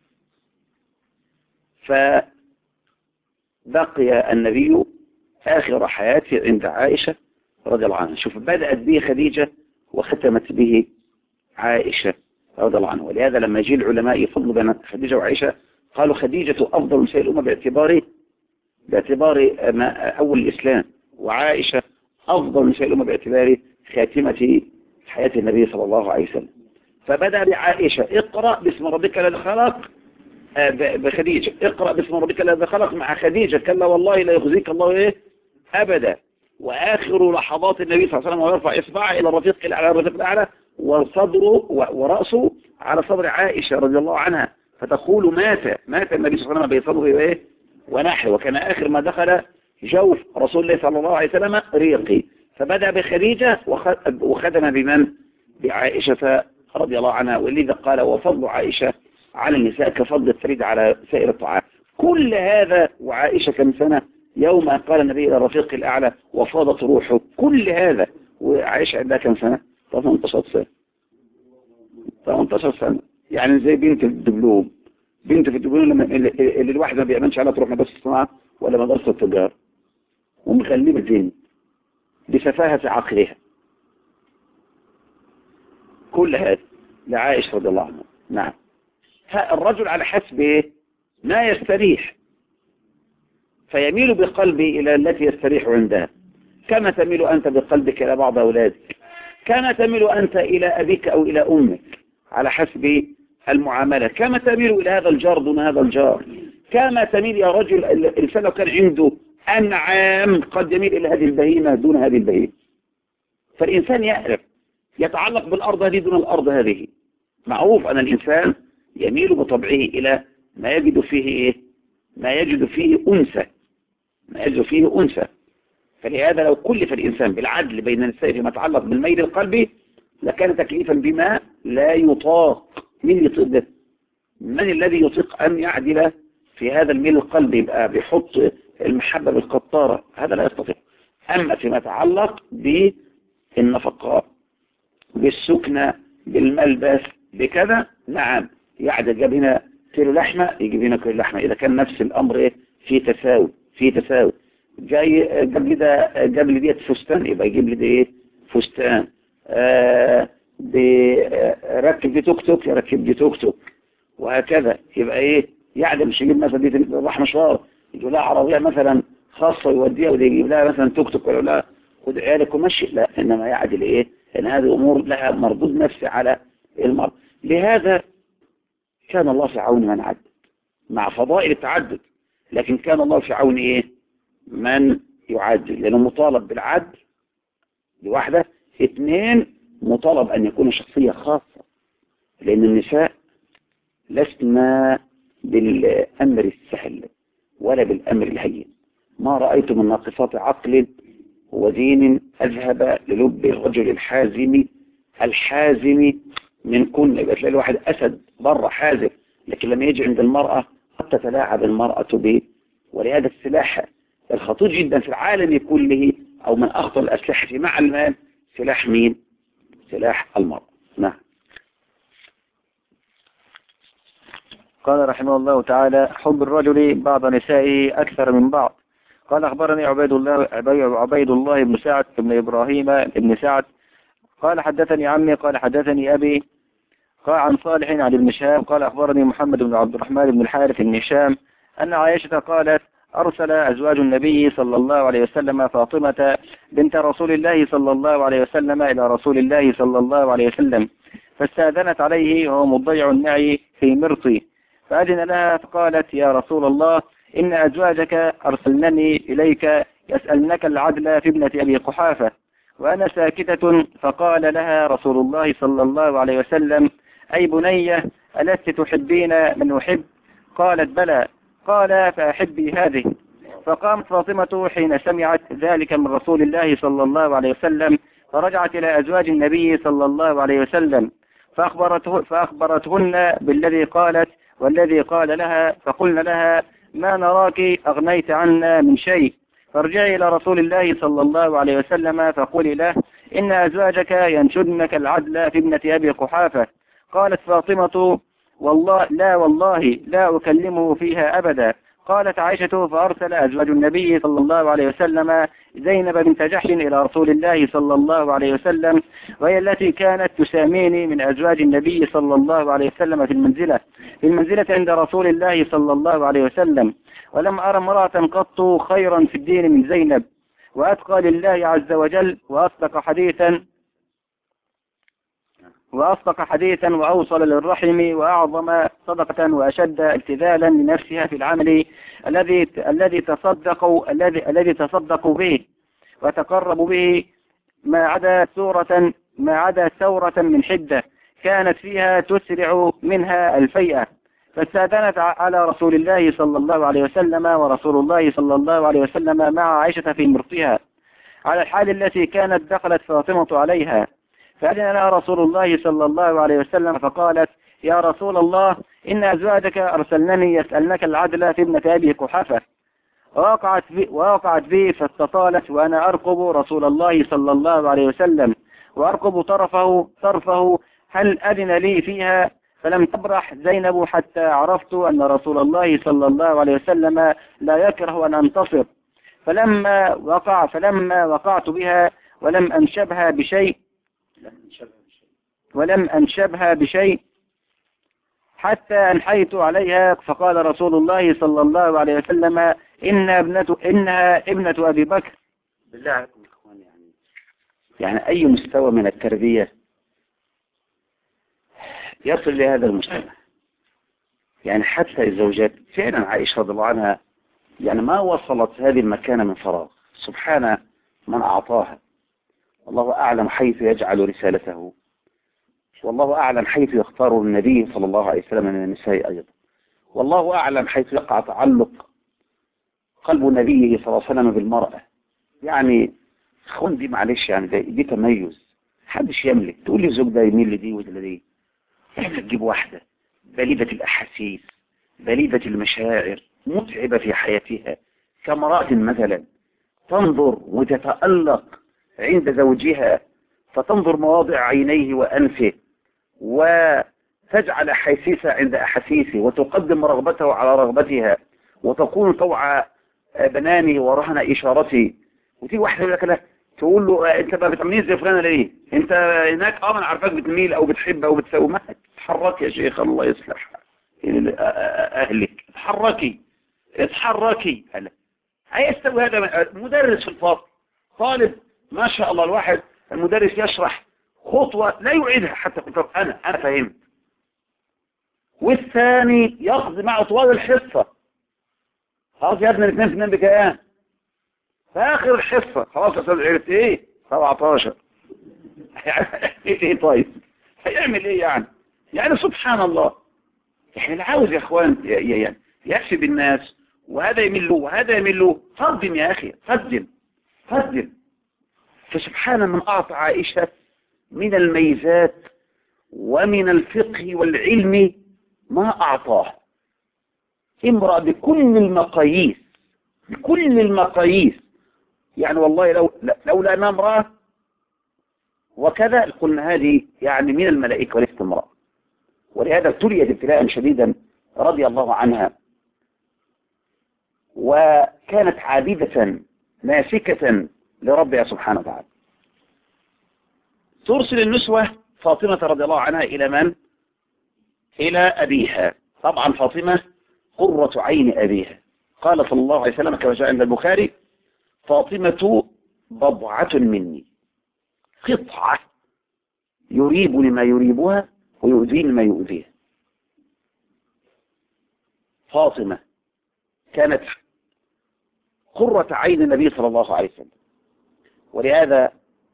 فبقي النبي آخر حياته عند عائشة رضي الله عنها. شوف بدأت به خديجة وختمت به عائشة رضي الله عنها. ولهذا لما يجي العلماء يفضلوا بين خديجة وعائشة قالوا خديجة أفضل نساء الأمة باعتبار أول الإسلام، وعائشة أفضل نساء الأمة باعتبار خاتمة حياة النبي صلى الله عليه وسلم. فبدأ بعائشة اقرأ باسم ربك الذي خلق، بخديجة اقرأ باسم ربك الذي خلق، مع خديجة كلا والله لا يخزيك الله إيه أبدا. وآخر لحظات النبي صلى الله عليه وسلم ويرفع إصبعه إلى الرفيق الأعلى وصدره ورأسه على صدر عائشة رضي الله عنها، فتقول مات النبي صلى الله عليه وسلم بصدره إيه ونحره، وكان آخر ما دخل جوف رسول الله صلى الله عليه وسلم ريقي. فبدأ بخديجة وختم بمن؟ بعائشة رضي الله عنها. ولذا قال وفضل عائشة على النساء كفضل الثريد على سائر الطعام. كل هذا وعائشة كم سنة يوم قال النبي إلى الرفيق الأعلى وفاضت روحه، كل هذا وعائشة عندها كم سنة؟ 18 سنة. يعني زي بنت في الدبلوم اللي الواحد ما بيأمنش عليها تروح مدرسة الصناعة ولا مدرسة التجارة، ومغلبة الدين بسفاهة عقلها. كل هذا لعائشة رضي الله عنها. نعم. الرجل على حسب ما يستريح فيميل بقلبه إلى التي يستريح عندها، كما تميل أنت بقلبك إلى بعض أولادك، كما تميل أنت إلى أبيك أو إلى أمك على حسب المعاملة، كما تميل إلى هذا الجار دون هذا الجار، كما تميل يا رجل الإنسان لو كان عنده أنعام قد يميل إلى هذه البهيمة دون هذه البهيمة. فالإنسان يعرف يتعلق بالأرض هذه دون الأرض هذه. معروف أن الإنسان يميل بطبعه إلى ما يجد فيه إيه؟ ما يجد فيه أنثى، ما يجد فيه أنثى. فلهذا لو كلف الإنسان بالعدل بين النساء فيما يتعلق بالميل القلبي لكان تكليفا بما لا يطاق. من يطيق ده؟ من الذي يطيق أن يعدل في هذا الميل القلبي؟ يبقى بيحط المحبة بالقطارة، هذا لا يستطيع. أما فيما يتعلق بالنفقات، بالسكنة، بالملبس، بكذا، نعم يعدل. جاب هنا كيلو لحمة يجيب هنا كيلو لحمة إذا كان نفس الأمر إيه؟ في تساوي، في تساوي. جاي جاب لي ده، جاب لي ديت فستان يبقى يجيب لي ده إيه؟ فستان. ركب دي توك توك يركب دي توك توك، وهكذا. يبقى إيه؟ يعدل. مش يجيب مثلا دي راح مشوار يجيب لها عربية مثلا خاصة يوديها، وده يجيب لها مثلا توك توك ولا لا خد عيالك ومشي، لا، إنما يعدل إيه؟ إن هذه أمور لها مردود نفسي على المرء. لهذا كان الله في عون من عدد مع فضائل التعدد، لكن كان الله في عون إيه؟ من يعدل، لأنه مطالب بالعدل لوحده. اثنين، مطالب أن يكون شخصية خاصة، لأن النساء لسنا بالأمر السهل ولا بالأمر الهين. ما رأيت من ناقصات عقل ودين أذهب للب الرجل الحازم من كن. يبقى تلاقي الواحد أسد بره حازم، لكن لما يجي عند المرأة قد تتلاعب المرأة به. ولهذا السلاح الخطير جدا في العالم كله، أو من أخطر الأسلحة مع المال، سلاح مين؟ سلاح المرأة. نعم. قال رحمه الله تعالى: حب الرجل بعض نسائه أكثر من بعض. قال: أخبرني عبيد الله بن سعد بن إبراهيم بن سعد قال: حدثني عمي قال: حدثني أبي قال عن صالح عن ابن شهاب قال: أخبرني محمد بن عبد الرحمن بن الحارث بن هشام أن عائشة قالت: أرسل أزواج النبي صلى الله عليه وسلم فاطمة بنت رسول الله صلى الله عليه وسلم إلى رسول الله صلى الله عليه وسلم، فاستأذنت عليه وهو مضيع معي في مرطي، فأذن لها فقالت: يا رسول الله، إن أزواجك أرسلنني إليك يسألنك العدل في ابنة أبي قحافة، وأنا ساكتة. فقال لها رسول الله صلى الله عليه وسلم: أي بنية، ألست تحبين من أحب؟ قالت: بلى. قال: فأحبي هذه. فقامت فاطمة حين سمعت ذلك من رسول الله صلى الله عليه وسلم، فرجعت إلى أزواج النبي صلى الله عليه وسلم فأخبرتهن بالذي قالت والذي قال لها، فقلن لها: ما نراك أغنيت عنا من شيء، فارجعي إلى رسول الله صلى الله عليه وسلم فقولي له: إن أزواجك ينشدنك العدل في ابنة أبي قحافة. قالت فاطمة: والله لا أكلمه فيها أبدا. قالت عائشة: فأرسل أزواج النبي صلى الله عليه وسلم زينب بنت جحش إلى رسول الله صلى الله عليه وسلم، وهي التي كانت تساميني من أزواج النبي صلى الله عليه وسلم في المنزلة عند رسول الله صلى الله عليه وسلم، ولم أرى امرأة قط خيرا في الدين من زينب، وأتقى لله عز وجل، وأصدق حديثا وأوصل للرحم، وأعظم صدقة، وأشد ابتذالا لنفسها في العمل الذي تصدقوا به وتقربوا به، ما عدا ثورة من حدة كانت فيها تسرع منها الفيئة. فاستأذنت على رسول الله صلى الله عليه وسلم، ورسول الله صلى الله عليه وسلم مع عائشة في مرطها على الحال التي كانت دخلت فاطمة عليها، فأذن لها رسول الله صلى الله عليه وسلم فقالت: يا رسول الله، إن أزواجك أرسلنني يسألنك العدل في ابنة أبي قحافة. ووقعت بي فاستطالت، وأنا أرقب رسول الله صلى الله عليه وسلم وأرقب طرفه هل أذن لي فيها، فلم تبرح زينب حتى عرفت أن رسول الله صلى الله عليه وسلم لا يكره أن أنتصر، فلما وقعت بها ولم أنشبها بشيء حتى أنحيت عليها، فقال رسول الله صلى الله عليه وسلم: إنها ابنة أبي بكر. بالله عليكم يا إخوان، يعني أي مستوى من التربية يصل لهذا المستوى؟ يعني حتى الزوجات فعلا عائشة رضي الله عنها يعني ما وصلت هذه المكانة من فراغ، سبحان من أعطاها. الله أعلم حيث يجعل رسالته. والله أعلم حيث يختار النبي صلى الله عليه وسلم من النساء أيضا، والله أعلم حيث يقع تعلق قلب نبيه صلى الله عليه وسلم بالمرأة. يعني اخوان دي معلش يعني دي تميز، محدش يملك تقول لي الزوج ده يميل لدي ولا دي. انت تجيب واحدة بليدة الأحاسيس بليدة المشاعر متعبة في حياتها كامرأة مثلا، تنظر وتتألق عند زوجها، فتنظر مواضع عينيه وأنفه وتجعل حيثيسها عند أحاسيسه، وتقدم رغبته على رغبتها، وتكون طوع بنانه ورهن إشارته. وتيجي واحدة يقول لك لا، تقول له انت بقى بتعملين زي فلانة ليه؟ انت هناك انا عارفاك بتميل او بتحب او بتسوي. ما تتحرك يا شيخ، الله يصلح اهلك، اتحركي. هلا هيستوي هذا مدرس في الفصل، طالب ما شاء الله، الواحد المدرس يشرح خطوة لا يعيدها حتى طب انا فهمت، والثاني يقضي معه طوال الحصة. خلاص يا ابني الاثنين في اثنين بكام؟ في اخر الحصة خلاص يا استاذ عرفت ايه 17. هيعمل ايه طيب؟ هيعمل ايه يعني سبحان الله. احنا اللي عاوز يا اخوان يعني يكسب الناس، وهذا يميل له وهذا يميل له. قدم يا اخي، قدم. فسبحان من اعطى عائشة من الميزات ومن الفقه والعلم ما اعطاه. امرأة بكل المقاييس يعني والله لولا انها امرأة وكذا قلنا هذه يعني من الملائكة وليست امرأة. ولهذا ابتليت ابتلاء شديدا رضي الله عنها، وكانت عابدة ناسكة لربها سبحانه وتعالى. ترسل النسوة فاطمة رضي الله عنها إلى من؟ إلى أبيها. طبعا فاطمة قرة عين أبيها، قال صلى الله عليه وسلم كما جاء عند البخاري: فاطمة بضعة مني، قطعة يريبني ما يريبها ويؤذيني ما يؤذيها. فاطمة كانت قرة عين النبي صلى الله عليه وسلم، ولهذا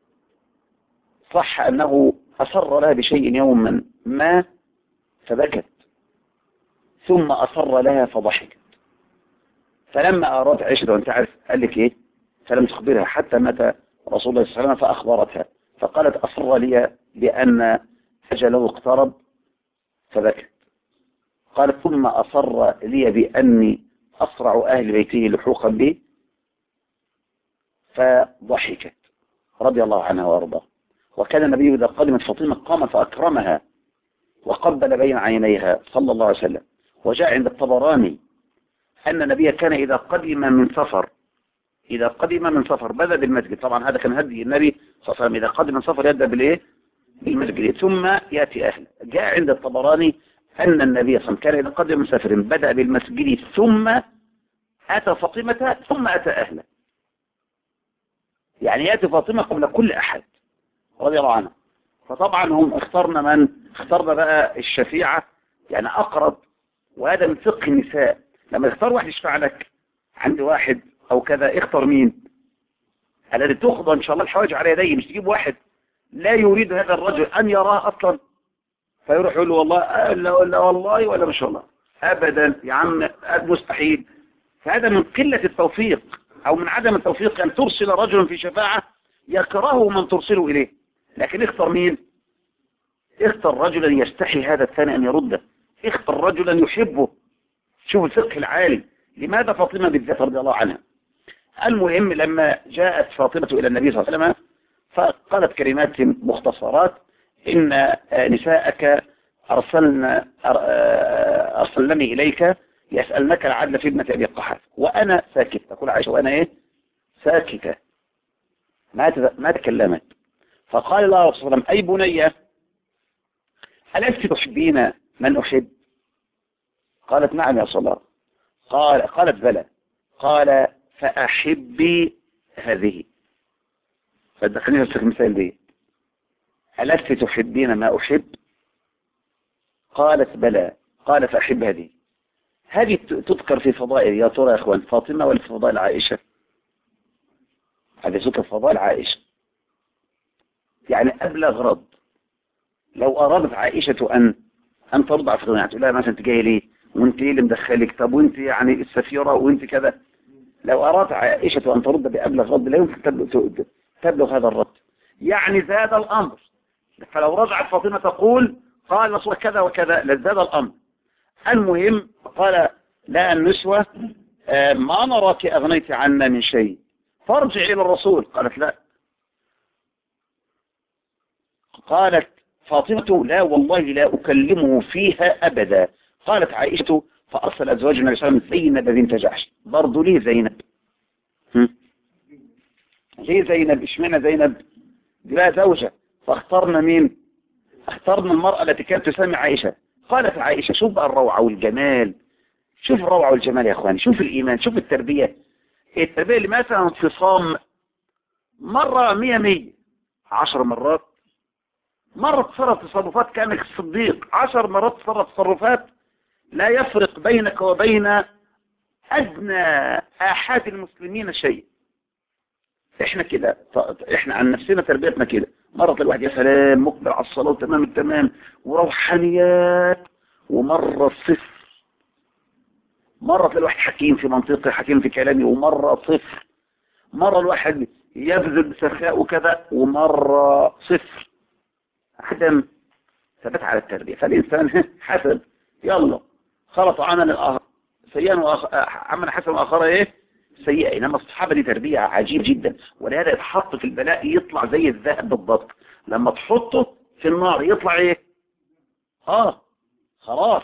صح أنه أصر لها بشيء يوما ما فبكت، ثم أصر لها فضحكت. فلما أراد عائشة وأنت عارف قال لك إيه؟ فلم تخبرها حتى مات رسول الله صلى الله عليه وسلم فأخبرتها، فقالت: أصر لي بأن أجله اقترب فبكت. قالت: ثم أصر لي بأني أسرع أهل بيته لحوقا به فضحكت رضي الله عنها وارضاها. وكان النبي إذا قدمت فاطمة قام فأكرمها وقبل بين عينيها صلى الله عليه وسلم. وجاء عند الطبراني أن النبي كان إذا قدم من سفر بدأ بالمسجد. طبعا هذا كان هدي النبي صلى الله عليه وسلم، إذا قدم من سفر يبدأ بالإيه؟ بالمسجد ثم يأتي أهله. جاء عند الطبراني أن النبي صلى الله عليه وسلم كان إذا قدم من سفر بدأ بالمسجد ثم أتى فاطمة ثم أتى أهله، يعني يأتي فاطمة قبل كل أحد رضي الله عنها. فطبعا هم اخترنا بقى الشفيعة يعني أقرب، وهذا من فقه النساء. لما تختار واحد يشفع لك عند واحد أو كذا، اختر مين؟ الذي تخضى إن شاء الله الحواج على يديه، مش تجيب واحد لا يريد هذا الرجل أن يراه أصلا فيروح يقول له والله لا والله ولا ما شاء الله أبدا يا عم مستحيل. فهذا من قلة التوفيق أو من عدم التوفيق أن ترسل رجلا في شفاعة يكره من ترسله إليه. لكن اختر مين؟ اختر رجلا يستحي هذا الثاني أن يرده، اختر رجلا يحبه. شوف الفقه العالي. لماذا فاطمة بالذات رضي الله عنها؟ المهم لما جاءت فاطمة إلى النبي صلى الله عليه وسلم فقالت كلمات مختصرات: إن نساءك أرسلني إليك يسألنك العدل في ابنة أبي القحاف وأنا ساكتة. تقول عائشة وأنا إيه؟ ساكتة، ما تكلمت. فقال الله صلى الله عليه وسلم: أي بنية ألست تحبين من أحب؟ قالت: نعم يا رسول الله. قالت: بلى. قال: فأحبي هذه. فدخلني في المثال دي: ألست تحبين ما أحب؟ قالت: بلى. قال: فأحب هذه تذكر في فضائل يا ترى يا أخوان فاطمة ولا في فضائل عائشة؟ هذه ذكر فضائل عائشة، يعني أبلغ رد. لو أرادت عائشة أن ترضع في غنى، تقول لها مثلا أنت جاي ليه؟ وأنت إيه اللي مدخلك؟ طب وأنت يعني السفيرة وأنت كذا. لو أرادت عائشة أن ترد بأبلغ رد لا يمكن تبلغ هذا الرد، يعني زاد الأمر. فلو رجعت فاطمة تقول قال رسول كذا وكذا لزاد الأمر. المهم قال لا النسوة ما نراك أغنيت عنا من شيء فارجع إلى الرسول. قالت لا. قالت فاطمة لا والله لا أكلمه فيها أبدا. قالت عائشة فأرسل أزواج النبي صلى الله عليه وسلم زينب بنت جحش. برضو ليه زينب؟ ليه زينب؟ اشمعنى زينب؟ دي بقى زوجة، فاخترنا مين؟ اخترنا المرأة التي كانت تسمي عائشة. قالت عائشة شوف بقى الروعة والجمال، شوف الروعة والجمال يا اخواني، شوف الإيمان، شوف التربية. التربية اللي مثلا انفصام مرة 100 10 مرات، مرة تصرف تصرفات كأنك الصديق، 10 مرات تصرف تصرفات لا يفرق بينك وبين أدنى آحاد المسلمين شيء. احنا كده، احنا عن نفسنا تربيتنا كده. مرة الواحد يا سلام مقبل على الصلاة تمام التمام وروحانيات، ومرة صفر. مرة الواحد حكيم في منطقه، حكيم في كلامه، ومرة صفر. مرة الواحد يبذل بسخاء وكذا، ومرة صفر. عدم ثبت على التربية. فالإنسان حسب يلا خلط عمل سيئا عمل حسن وآخر ايه سيئة. إنما الصحابة دي تربية عجيب جدا، ولهذا يتحط في البلاء يطلع زي الذهب بالضبط. لما تحطه في النار يطلع ايه؟ خلاص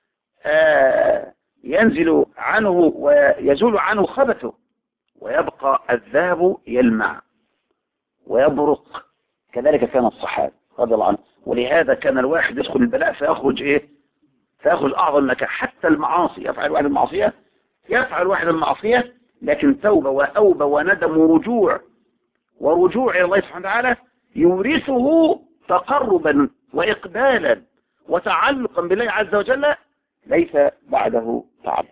ينزل عنه ويزول عنه خبثه، ويبقى الذهب يلمع ويبرق. كذلك كان الصحابة رضي الله عنهم. ولهذا كان الواحد يدخل البلاء فيخرج ايه؟ فيخرج اعظم مكان. حتى المعاصي يفعل واحد المعصية، لكن توبة وأوبة وندم ورجوع إلى الله سبحانه وتعالى يورثه تقربا وإقبالا وتعلقا بالله عز وجل ليس بعده تعلق.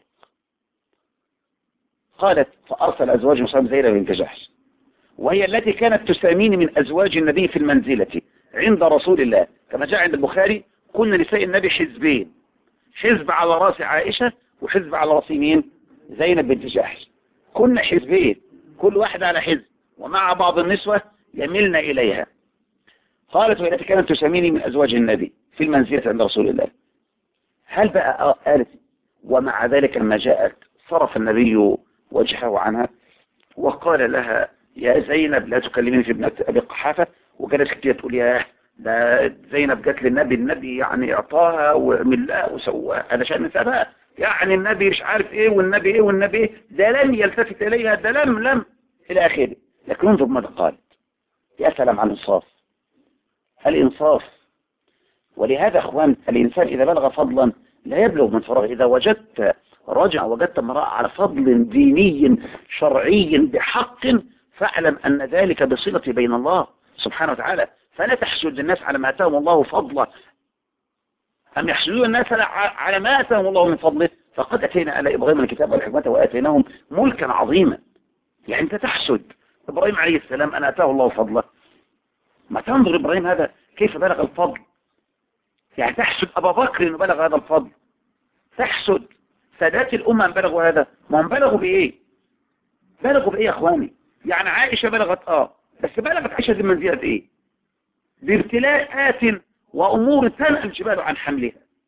قالت فأرسل أزواج مصاب زينب بنت جحش، وهي التي كانت تسامين من أزواج النبي في المنزلة عند رسول الله، كما جاء عند البخاري كن نساء النبي حزبين، حزب على رأس عائشة وحزب على رأس مين؟ زينب بنت جحش. كنا حزبين، كل واحد على حزب، ومع بعض النسوة يملن إليها. قالت وهي التي كانت تساميني من أزواج النبي في المنزلة عند رسول الله. هل بقى قالت ومع ذلك لما جاءت صرف النبي وجهه عنها وقال لها يا زينب لا تكلميني في ابنة أبي قحافة؟ وكانت كتير تقول ياه ده زينب جات للنبي، النبي يعني اعطاها وملاه وسواها علشان نسابها، يعني النبي مش عارف ايه والنبي ايه والنبي ايه، ده لم يلتفت اليها، ده لم الى اخره. لكن انظر ماذا قالت. يا سلام على الانصاف. ولهذا اخوان الانسان اذا بلغ فضلا لا يبلغ من فراغ. اذا وجدت وجدت امرأة على فضل ديني شرعي بحق فاعلم ان ذلك بصلة بين الله سبحانه وتعالى. فلا تحسد الناس على ما اتاهم الله فضله، أم يحسدون الناس على ما اتاهم الله من فضله. فقد اتينا على ابراهيم الكتاب والحكمة واتيناهم ملكا عظيما. يعني انت تحسد ابراهيم عليه السلام ان اتاه الله فضله، ما تنظر ابراهيم هذا كيف بلغ الفضل. يعني تحسد ابا بكر انه بلغ هذا الفضل، تحسد سادات الامه ان بلغوا هذا. ما هم بلغوا بايه يا اخواني؟ يعني عائشه بلغت بس بلغت عائشه دي منزله ايه؟ بابتلاءات وامور تنأى الجبال عن حملها.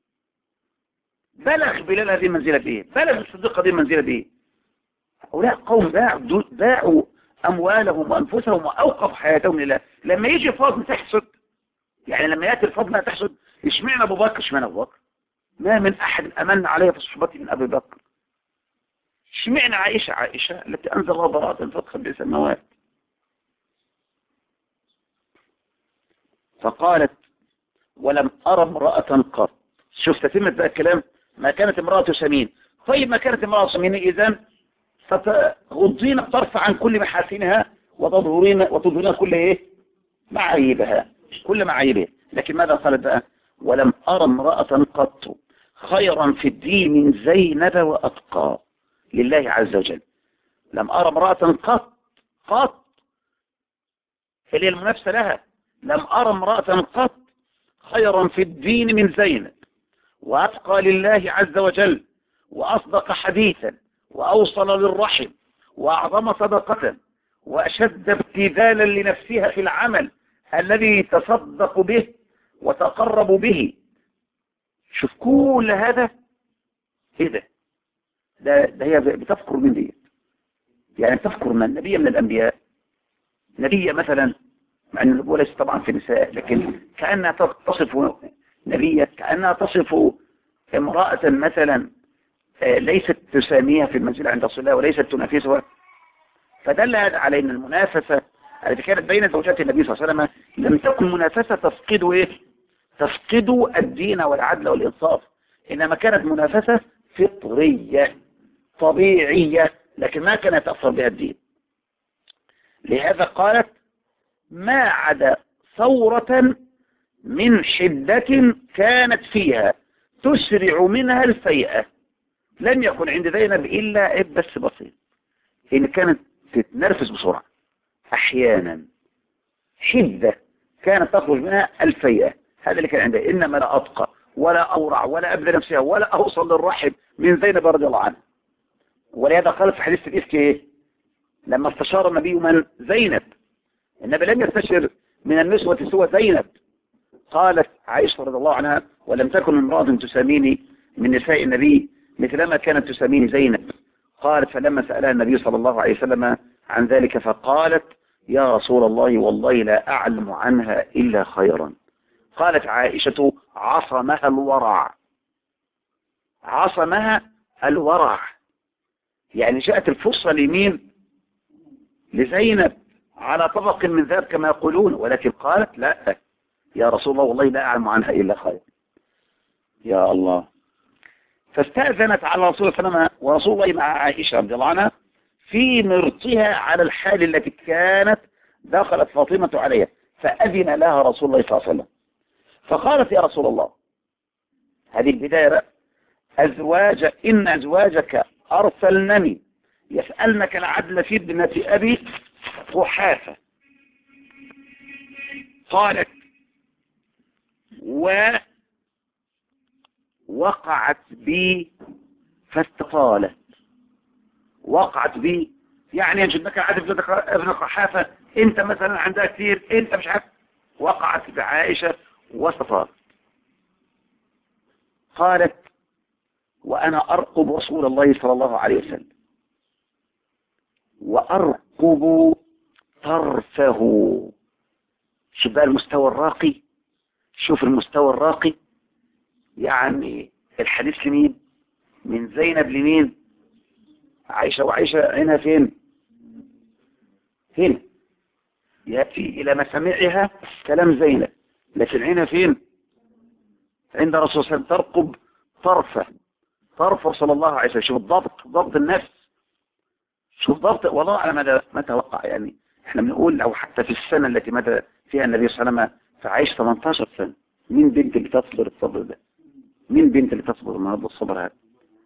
بلغ بلال هذه منزله ايه؟ بلغ الصديقه دي منزله ايه؟ هؤلاء قوم باعوا اموالهم وانفسهم واوقفوا حياتهم لله. لما يجي فضل تحسد، يعني لما ياتي الفضل ما تحسد. اشمعنى ابو بكر؟ اشمعنى ابو بكر؟ ما من احد امن عليه في صحبته من ابي بكر. اشمعنى عائشه التي انزل الله براءة فوق 5 سنوات. فقالت ولم ارى امرأة قط. شوف تتمت بقى الكلام. ما كانت امرأة تسامين. طيب ما كانت امرأة تسامين اذن فتغضين الطرف عن كل محاسنها وتظهرين كل ايه؟ معايبها، كل معايبها. لكن ماذا قالت بقى؟ ولم أرى امرأة قط خيرا في الدين من زينب وأتقى لله عز وجل. لم أرى امرأة قط اللي المنافسة لها. لم أرى امرأة قط خيرا في الدين من زينب، وأتقى لله عز وجل، وأصدق حديثا، وأوصل للرحم، وأعظم صدقة، وأشد ابتذالا لنفسها في العمل الذي تصدق به وتقرب به. شوف كل هذا، ايه ده هي بتذكر من دي، يعني تذكر من نبي من الأنبياء، نبي مثلا، مع أن النبوة ليست طبعا في النساء، لكن كأنها تصف نبيا، كأنها تصف امرأة مثلا ليست تساميها في المنزل عند رسول الله وليست تنافسها. فدل هذا على أن المنافسة التي كانت بين زوجات النبي صلى الله عليه وسلم لم تكن منافسة تفقد الدين والعدل والإنصاف، إنما كانت منافسة فطرية طبيعية، لكن ما كانت تأثر بها الدين. لهذا قالت: ما عدا ثورة من حدة كانت فيها تسرع منها الفيئة، لم يكن عند زينب إلا عيب بس بسيط، إن كانت تتنرفز بسرعة أحيانا، حدة كانت تخرج منها الفيئة، هذا اللي كان عندها. إنما لا أبقى ولا أورع ولا أبذل نفسها ولا أوصل للرحم من زينب رضي الله عنها. ولهذا قالت في حديث الإفك إيه؟ لما استشار النبي من زينب، النبي لم يستشر من النسوة سوى زينب. قالت عائشة رضي الله عنها: ولم تكن امرأة تساميني من نساء النبي مثلما كانت تساميني زينب. قالت: فلما سألها النبي صلى الله عليه وسلم عن ذلك فقالت: يا رسول الله والله لا أعلم عنها إلا خيرا. قالت عائشة: عصمها الورع، عصمها الورع، يعني جاءت الفرصة لمين؟ لزينب على طبق من ذهب كما يقولون، ولكن قالت: لا يا رسول الله والله لا أعلم عنها إلا خير. يا الله. فاستأذنت على رسول الله صلى الله عليه وسلم ورسول الله مع عائشة رضي الله عنها في مرتها على الحال التي كانت دخلت فاطمة عليها، فأذن لها رسول الله صلى الله عليه وسلم. فقالت: يا رسول الله، هذه البداية بقى، إن أزواجك أرسلنني يسألنك العدل في ابنة أبي قحافة. قالت: ووقعت بي فاستطالت. وقعت بي يعني يجدك العدل في ابن قحافة، انت مثلا عندها كثير، انت مش عارف. وقعت بعائشة واستطالت. قالت: وأنا أرقب رسول الله صلى الله عليه وسلم وأرقب طرفه. شوف بقى المستوى الراقي، شوف المستوى الراقي، يعني الحديث لمين؟ من زينب لمين؟ عائشة. وعائشة عينها فين؟ هنا يأتي إلى مسامعها كلام زينب، لكن عينها فين؟ عند رسول الله صلى الله عليه وسلم، ترقب طرفه صلى الله عليه وسلم. شوف الضبط، ضبط النفس، شوف ضبط. والله على متى وقع، يعني احنا بنقول لو حتى في السنة التي مدى فيها النبي صلى الله عليه وسلم فعيش 18 سنة، مين بنت اللي تصبر الصبر ده؟ مين بنت اللي تصبر النهارده الصبر هذا؟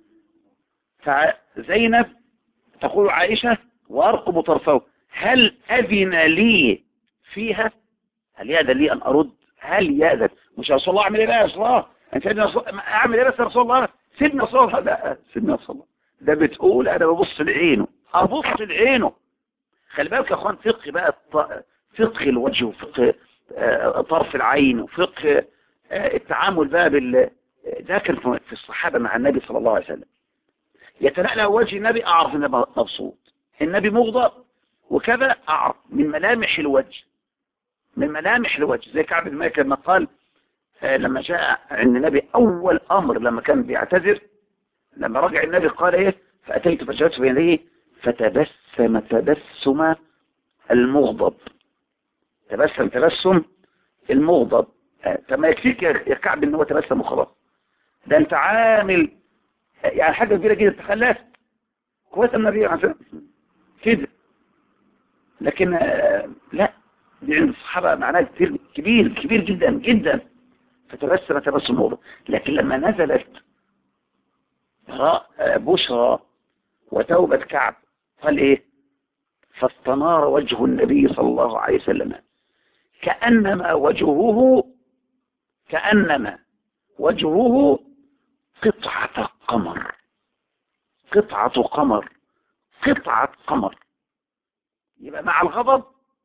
فزينب تقول عائشة: وأرقب طرفه، هل أذن لي فيها؟ هل يأذن لي أن أرد؟ هل يأذن؟ مش يا رسول الله أعمل إيه بقى يا رسول الله؟ أنت أعمل إيه بس يا رسول الله؟ سيدنا رسول الله. لا، سيدنا رسول الله ده بتقول أنا ببص لعينه، أبص لعينه. خلي بالك يا أخوان، فقه بقى، فقه الوجه، وفقه طرف العين، وفقه التعامل بقى ده كان في الصحابة مع النبي صلى الله عليه وسلم. يتلألأ وجه النبي، أعرف النبي مبسوط، النبي مغضب وكذا، أعرف من ملامح الوجه، من ملامح الوجه. زي كعب بن مالك لما قال لما جاء عند النبي أول أمر لما كان بيعتذر، لما رجع النبي قال إيه؟ فأتيت فجلست بين يديه فتبسم تبسم المغضب. تبسم المغضب. ما يكفيك يا كعب ان هو تبسم وخلاص، ده انت عامل يعني حاجة كبيرة جدا، تخلفت كويس النبي عشان كده. لكن لا، دي عند الصحابة معناها كبير جدا جدا. فتبسم تبسم المغضب. لكن لما نزلت بشرى وتوبة كعب قال ايه؟ فاستنار وجه النبي صلى الله عليه وسلم كأنما وجهه كأنما وجهه قطعة قمر، قطعة قمر، قطعة قمر. يبقى مع الغضب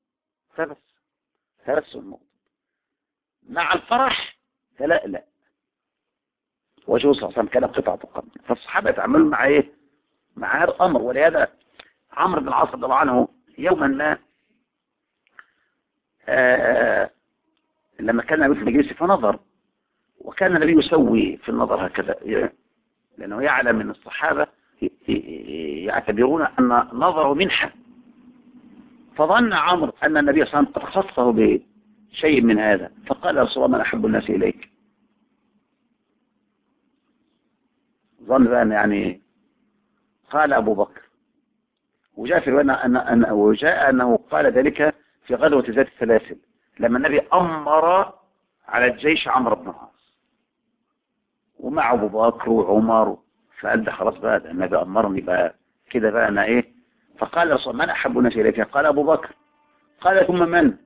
تبسم مغضب، مع الفرح تلألأ. وجهه صلى الله عليه وسلم كان قطعة قمر. فالصحابة يتعاملون مع ايه؟ مع هذا الأمر. ولهذا عمرو بن العاص رضي الله عنه يوما ما لما كان النبي في المجلس فنظر، وكان النبي يسوي في النظر هكذا، لأنه يعلم أن الصحابة يعتبرون أن نظره منحة. فظن عمرو أن النبي صلى الله عليه وسلم قد خصه بشيء من هذا، فقال يا رسول الله من أحب الناس إليك؟ ظن بأن يعني قال أبو بكر. وجاء في وجاء أنه قال ذلك في غزوة ذات السلاسل لما النبي أمر على الجيش عمرو بن العاص ومع أبو بكر وعمر، فقال ده خلاص بقى النبي أمرني بقى كده بقى أنا إيه. فقال يا رسول الله من أحب الناس إليك؟ قال أبو بكر. قال ثم من؟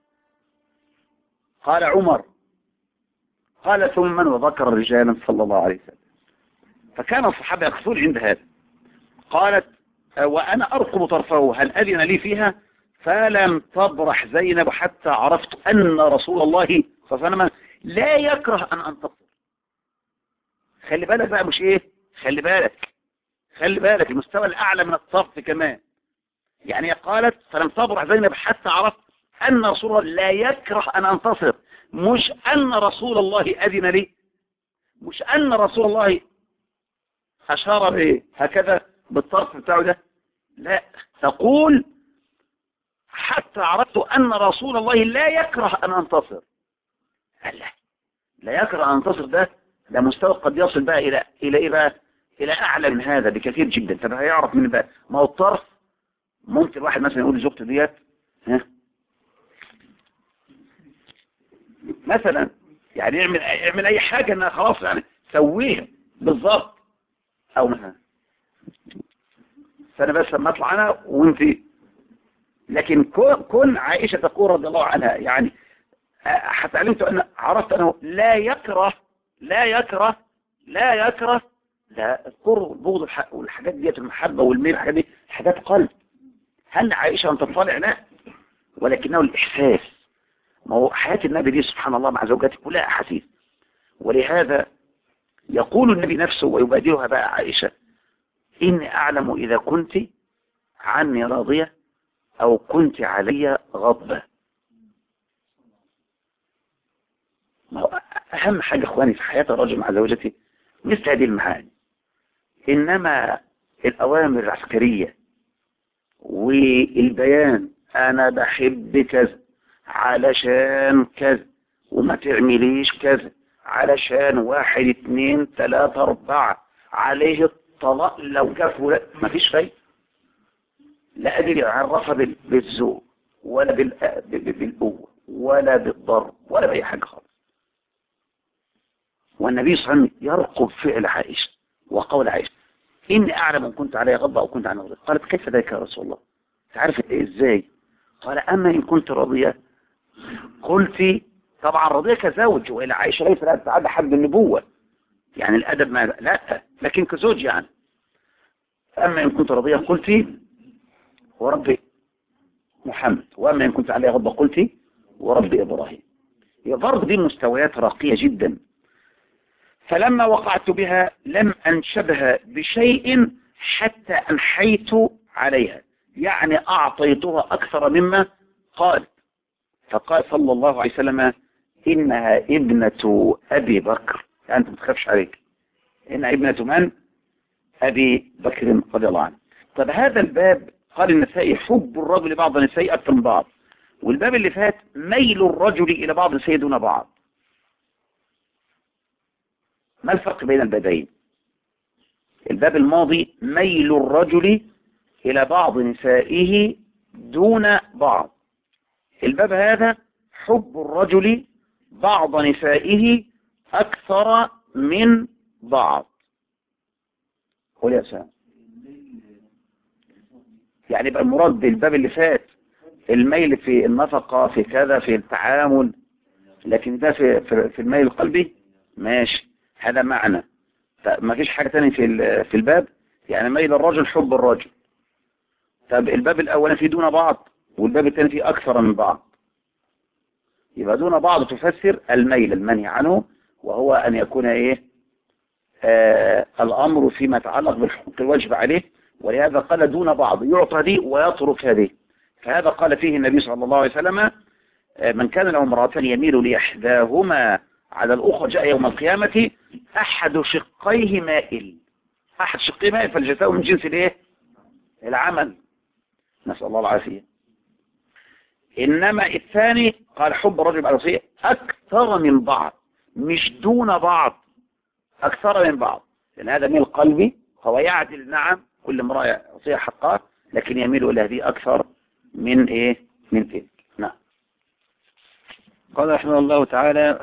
قال عمر. قال ثم من؟ وذكر رجالا صلى الله عليه وسلم. فكان الصحابة يقفون عند هذا. قالت وأنا أرقب طرفه هل أذن لي فيها؟ فلم تبرح زينب حتى عرفت أن رسول الله صلى الله عليه وسلم لا يكره أن أنتصر. خلي بالك بقى، مش إيه، خلي بالك المستوى الأعلى من الصف كمان. يعني قالت فلم تبرح زينب حتى عرفت أن رسول الله لا يكره أن أنتصر، مش أن رسول الله أذن لي، مش أن رسول الله أشار به هكذا بالطرف بتاعه ده، لا، تقول حتى عرفت أن رسول الله لا يكره أن أنتصر. لا يكره أن أنتصر، ده مستوى قد يصل بقى إلى إيه بقى؟ إلى أعلى من هذا بكثير جدا. طب هيعرف من بقى؟ ما هو الطرف ممكن واحد مثلا يقول لزوجته ديت مثلا يعني يعمل أي حاجة إنها خلاص يعني سويها بالظبط، أو مثلا فأنا بس لما أطلع أنا وأنت. لكن كن عائشة تقول رضي الله عنها يعني حتى علمت أن عرفت أنه لا يكره لا القرب والبغض والحاجات ديت، المحبة والميل، الحاجات دي حاجات قلب. هل عائشة أن تطلع؟ لا، ولكنه الإحساس. ما هو حياة النبي دي سبحان الله مع زوجاته كلها أحاسيس. ولهذا يقول النبي نفسه ويبادرها بقى عائشة إني أعلم إذا كنت عني راضية أو كنت علي غضبة. ما هو أهم حاجة إخواني في حياة الرجل مع زوجته مثل هذه المعاني. إنما الأوامر العسكرية والبيان أنا بحب كذا علشان كذا وما تعمليش كذا علشان 1 2 3 4 عليه الطلاق لو كفوا، ما فيش فايدة. لا قادر يعرفها بالذوق ولا بالقوة ولا بالضرب ولا بأي حاجة خالص. والنبي صلى الله عليه وسلم يرقب فعل عائشة وقول عائشة إني أعلم إن كنت علي غضبة أو كنت عني راضية. قالت كيف ذلك يا رسول الله؟ تعرف إزاي؟ قال أما إن كنت راضية قلت طبعا راضية كزوج، وإلى عائشة ليس لها تعدى حد النبوة يعني الأدب ما لا، لكن كزوج يعني. أما إن كنت راضية قلت ورب محمد، وأما إن كنت علي غضبة قلت ورب إبراهيم. برضه دي مستويات راقية جدا. فلما وقعت بها لم أنشبها بشيء حتى أنحيت عليها، يعني أعطيتها أكثر مما قال. فقال صلى الله عليه وسلم إنها ابنة أبي بكر، يعني أنت ما تخافش عليك، إنها ابنة من؟ أبي بكر رضي الله عنه. طب هذا الباب قال النسائي حب الرجل بعض النساء أكثر من بعض، والباب اللي فات ميل الرجل إلى بعض النساء دون بعض. ما الفرق بين البابين؟ الباب الماضي ميل الرجل إلى بعض نسائه دون بعض، الباب هذا حب الرجل بعض نسائه أكثر من بعض. قول يا سلام. يعني يبقى المراد بالباب اللي فات الميل في النفقة في كذا في التعامل، لكن ده في الميل القلبي ماشي، هذا معنى. طب ما فيش حاجة تانية في الباب، يعني ميل الرجل حب الرجل. طب الباب الأول فيه دون بعض والباب الثاني فيه أكثر من بعض، يبقى دون بعض تفسر الميل المنهي عنه، وهو أن يكون إيه الأمر فيما يتعلق بالحقوق الواجب عليه، ولهذا قال دون بعض يعطى دي ويترك هذه. فهذا قال فيه النبي صلى الله عليه وسلم من كان له امرأتان يميل لإحداهما على الأخرى جاء يوم القيامة أحد شقيه مائل. أحد شقيه مائل، فالجزاء من جنس الإيه؟ العمل، نسأل الله العافية. إنما الثاني قال حب الرجل بعد الوصية أكثر من بعض، مش دون بعض، أكثر من بعض، لأن هذا ميل قلبي هو يعدل نعم كل امرأة وصية حقها، لكن يميل إلى هذه أكثر من إيه؟ من تلك. نعم. قال رحمه الله تعالى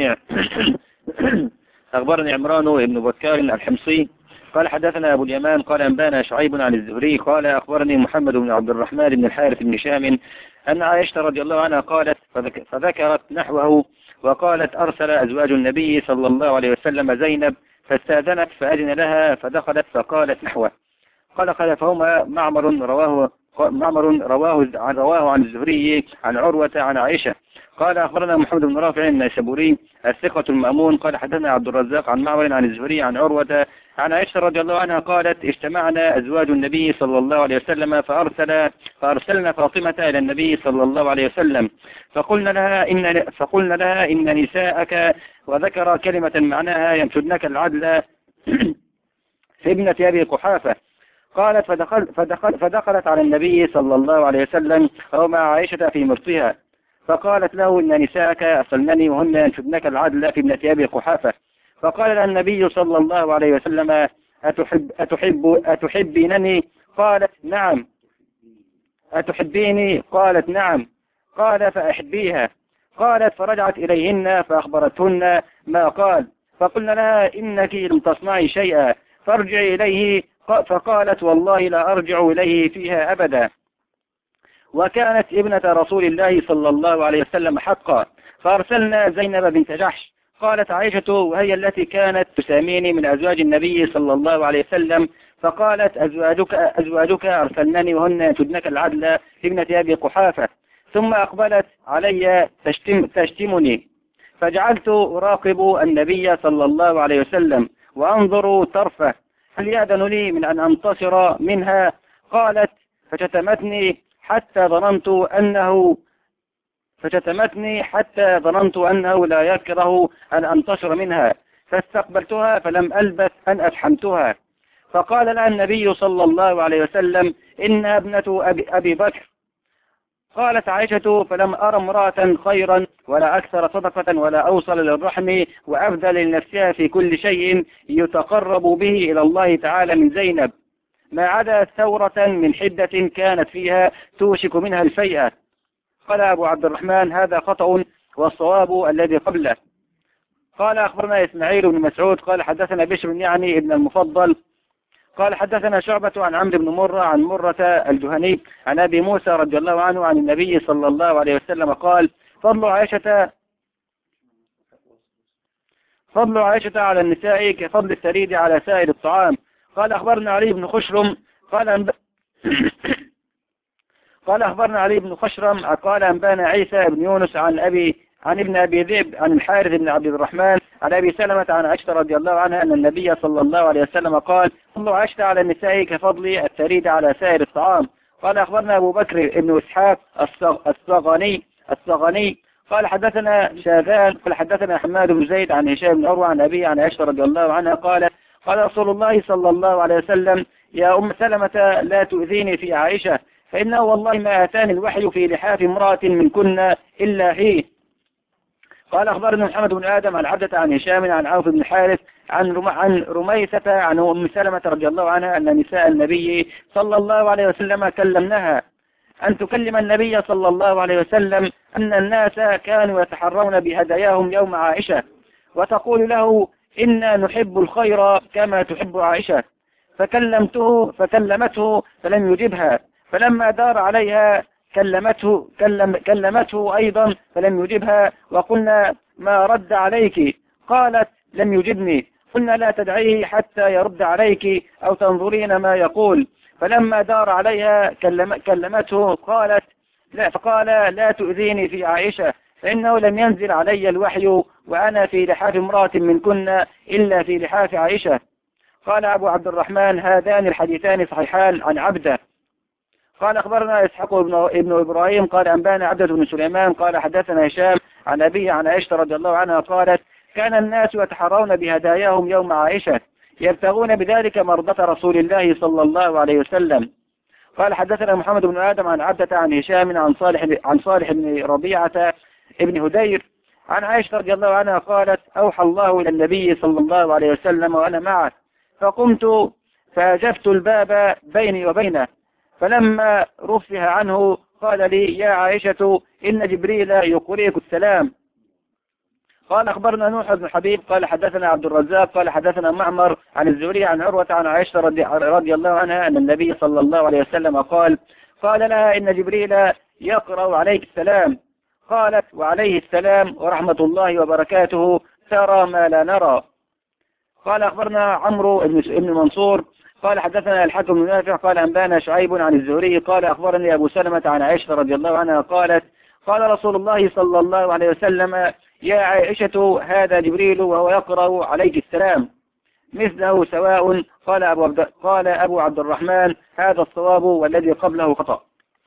أخبرني عمران بن بكار الحمصي قال حدثنا أبو اليمان قال أنبانا شعيب عن الزهري قال أخبرني محمد بن عبد الرحمن بن الحارث بن شام أن عائشة رضي الله عنها قالت فذكرت نحوه وقالت أرسل أزواج النبي صلى الله عليه وسلم زينب فاستأذنت فأذن لها فدخلت فقالت نحوه. قال خلفهما معمر رواه عن الزهري عن عروة عن عائشة قال أخبرنا محمد بن رافع النيسابوري الثقة المأمون قال حدثنا عبد الرزاق عن معمر عن الزهري عن عروة عن عائشة رضي الله عنها قالت اجتمعنا أزواج النبي صلى الله عليه وسلم فأرسلنا فاطمة إلى النبي صلى الله عليه وسلم فقلنا لها إن نساءك، وذكر كلمة معناها يمسدنك العدل في ابنة أبي قحافة. قالت فدخلت على النبي صلى الله عليه وسلم ومع عائشة في مرطها فقالت له إن نساءك أرسلنني وهن ينشدنك العدل في ابنة أبي قحافة. فقال لها النبي صلى الله عليه وسلم أتحبينني؟ قالت نعم. أتحبيني؟ قالت نعم. قال فأحبيها. قالت فرجعت إليهن فأخبرتهن ما قال فقلنا لها إنك لم تصنعي شيئا فارجعي إليه. فقالت والله لا أرجع إليه فيها أبدا. وكانت ابنة رسول الله صلى الله عليه وسلم حقا. فأرسلنا زينب بنت جحش. قالت عائشة وهي التي كانت تساميني من أزواج النبي صلى الله عليه وسلم فقالت أزواجك أرسلنني وهن ينشدنك العدل ابنة أبي قحافة. ثم أقبلت علي تشتمني فجعلت أراقب النبي صلى الله عليه وسلم وأنظر طرفه هل يأذن لي من أن أنتصر منها؟ قالت فشتمتني حتى ظننت أنه لا يكره أن أنتصر منها فاستقبلتها فلم ألبث أن أفحمتها. فقال لها النبي صلى الله عليه وسلم إنها ابنة أبي بكر. قالت عائشة فلم أرى امرأة خيرا ولا أكثر صدقة ولا أوصل للرحم وأفضل لنفسها في كل شيء يتقرب به إلى الله تعالى من زينب ما عدا ثورة من حدة كانت فيها توشك منها الفيئة. قال أبو عبد الرحمن هذا خطأ والصواب الذي قبله. قال أخبرنا إسماعيل بن مسعود قال حدثنا بشر يعني ابن المفضل قال حدثنا شعبة عن عمرو بن مرة عن مرة الجهني عن أبي موسى رضي الله عنه عن النبي صلى الله عليه وسلم قال فضل عائشة على النساء كفضل الثريد على سائر الطعام. قال أخبرنا علي بن خشرم قال أخبرنا علي بن خشرم قال أنبانا عيسى بن يونس عن ابن أبي ذئب عن الحارث بن عبد الرحمن عن أبي سلمة عن عائشة رضي الله عنها أن النبي صلى الله عليه وسلم قال فضل عائشة على النساء كفضل الثريد على سائر الطعام. قال أخبرنا أبو بكر بن إسحاق الصغني قال حدثنا شاذان قال حدثنا حماد بن زيد عن هشام بن عروة عن أبي عن عائشة رضي الله عنها قال رسول الله صلى الله عليه وسلم يا أم سلمة لا تؤذيني في عائشة فإنه والله ما أتاني الوحي في لحاف امرأة من كنا إلا هي. قال أخبرنا محمد بن آدم عن عبدة عن هشام عن عوف بن الحارث عن رميسة عن أم سلمة رضي الله عنها أن نساء النبي صلى الله عليه وسلم كلمناها أن تكلم النبي صلى الله عليه وسلم أن الناس كانوا يتحرون بهداياهم يوم عائشة وتقول له إنا نحب الخير كما تحب عائشة. فكلمته فلم يجبها فلما دار عليها كلمته أيضا فلم يجبها، وقلنا ما رد عليك؟ قالت لم يجبني. قلنا لا تدعيه حتى يرد عليك أو تنظرين ما يقول. فلما دار عليها كلمته قالت لا، فقال لا تؤذيني في عائشة، فإنه لم ينزل علي الوحي وأنا في لحاف امرأة منكن إلا في لحاف عائشة. قال أبو عبد الرحمن هذان الحديثان صحيحان عن عبده. قال أخبرنا إسحاق ابن إبراهيم قال أنبانا عبدة بن سليمان قال حدثنا هشام عن أبيه عن عائشة رضي الله عنها قالت كان الناس يتحرون بهداياهم يوم عائشة يبتغون بذلك مرضة رسول الله صلى الله عليه وسلم. قال حدثنا محمد بن آدم عن عبدة عن هشام عن صالح بن ربيعة ابن هدير عن عائشة رضي الله عنها قالت أوحى الله إلى النبي صلى الله عليه وسلم وأنا معه، فقمت فأجفت الباب بيني وبينه، فلما رفه عنه قال لي يا عائشة إن جبريل يقرئك السلام. قال أخبرنا نوح بن حبيب قال حدثنا عبد الرزاق قال حدثنا معمر عن الزهري عن عروة عن عائشة رضي الله عنها أن النبي صلى الله عليه وسلم قال لها إن جبريل يقرأ عليك السلام. قالت وعليه السلام ورحمة الله وبركاته ترى ما لا نرى. قال أخبرنا عمرو بن منصور قال حدثنا الحكم بن نافع قال أنبانا شعيب عن الزهري قال أخبرني أبو سلمة عن عائشة رضي الله عنها قالت قال رسول الله صلى الله عليه وسلم يا عائشة هذا جبريل وهو يقرأ عليك السلام مثله سواء. قال أبو عبد الرحمن هذا الصواب والذي قبله خطأ.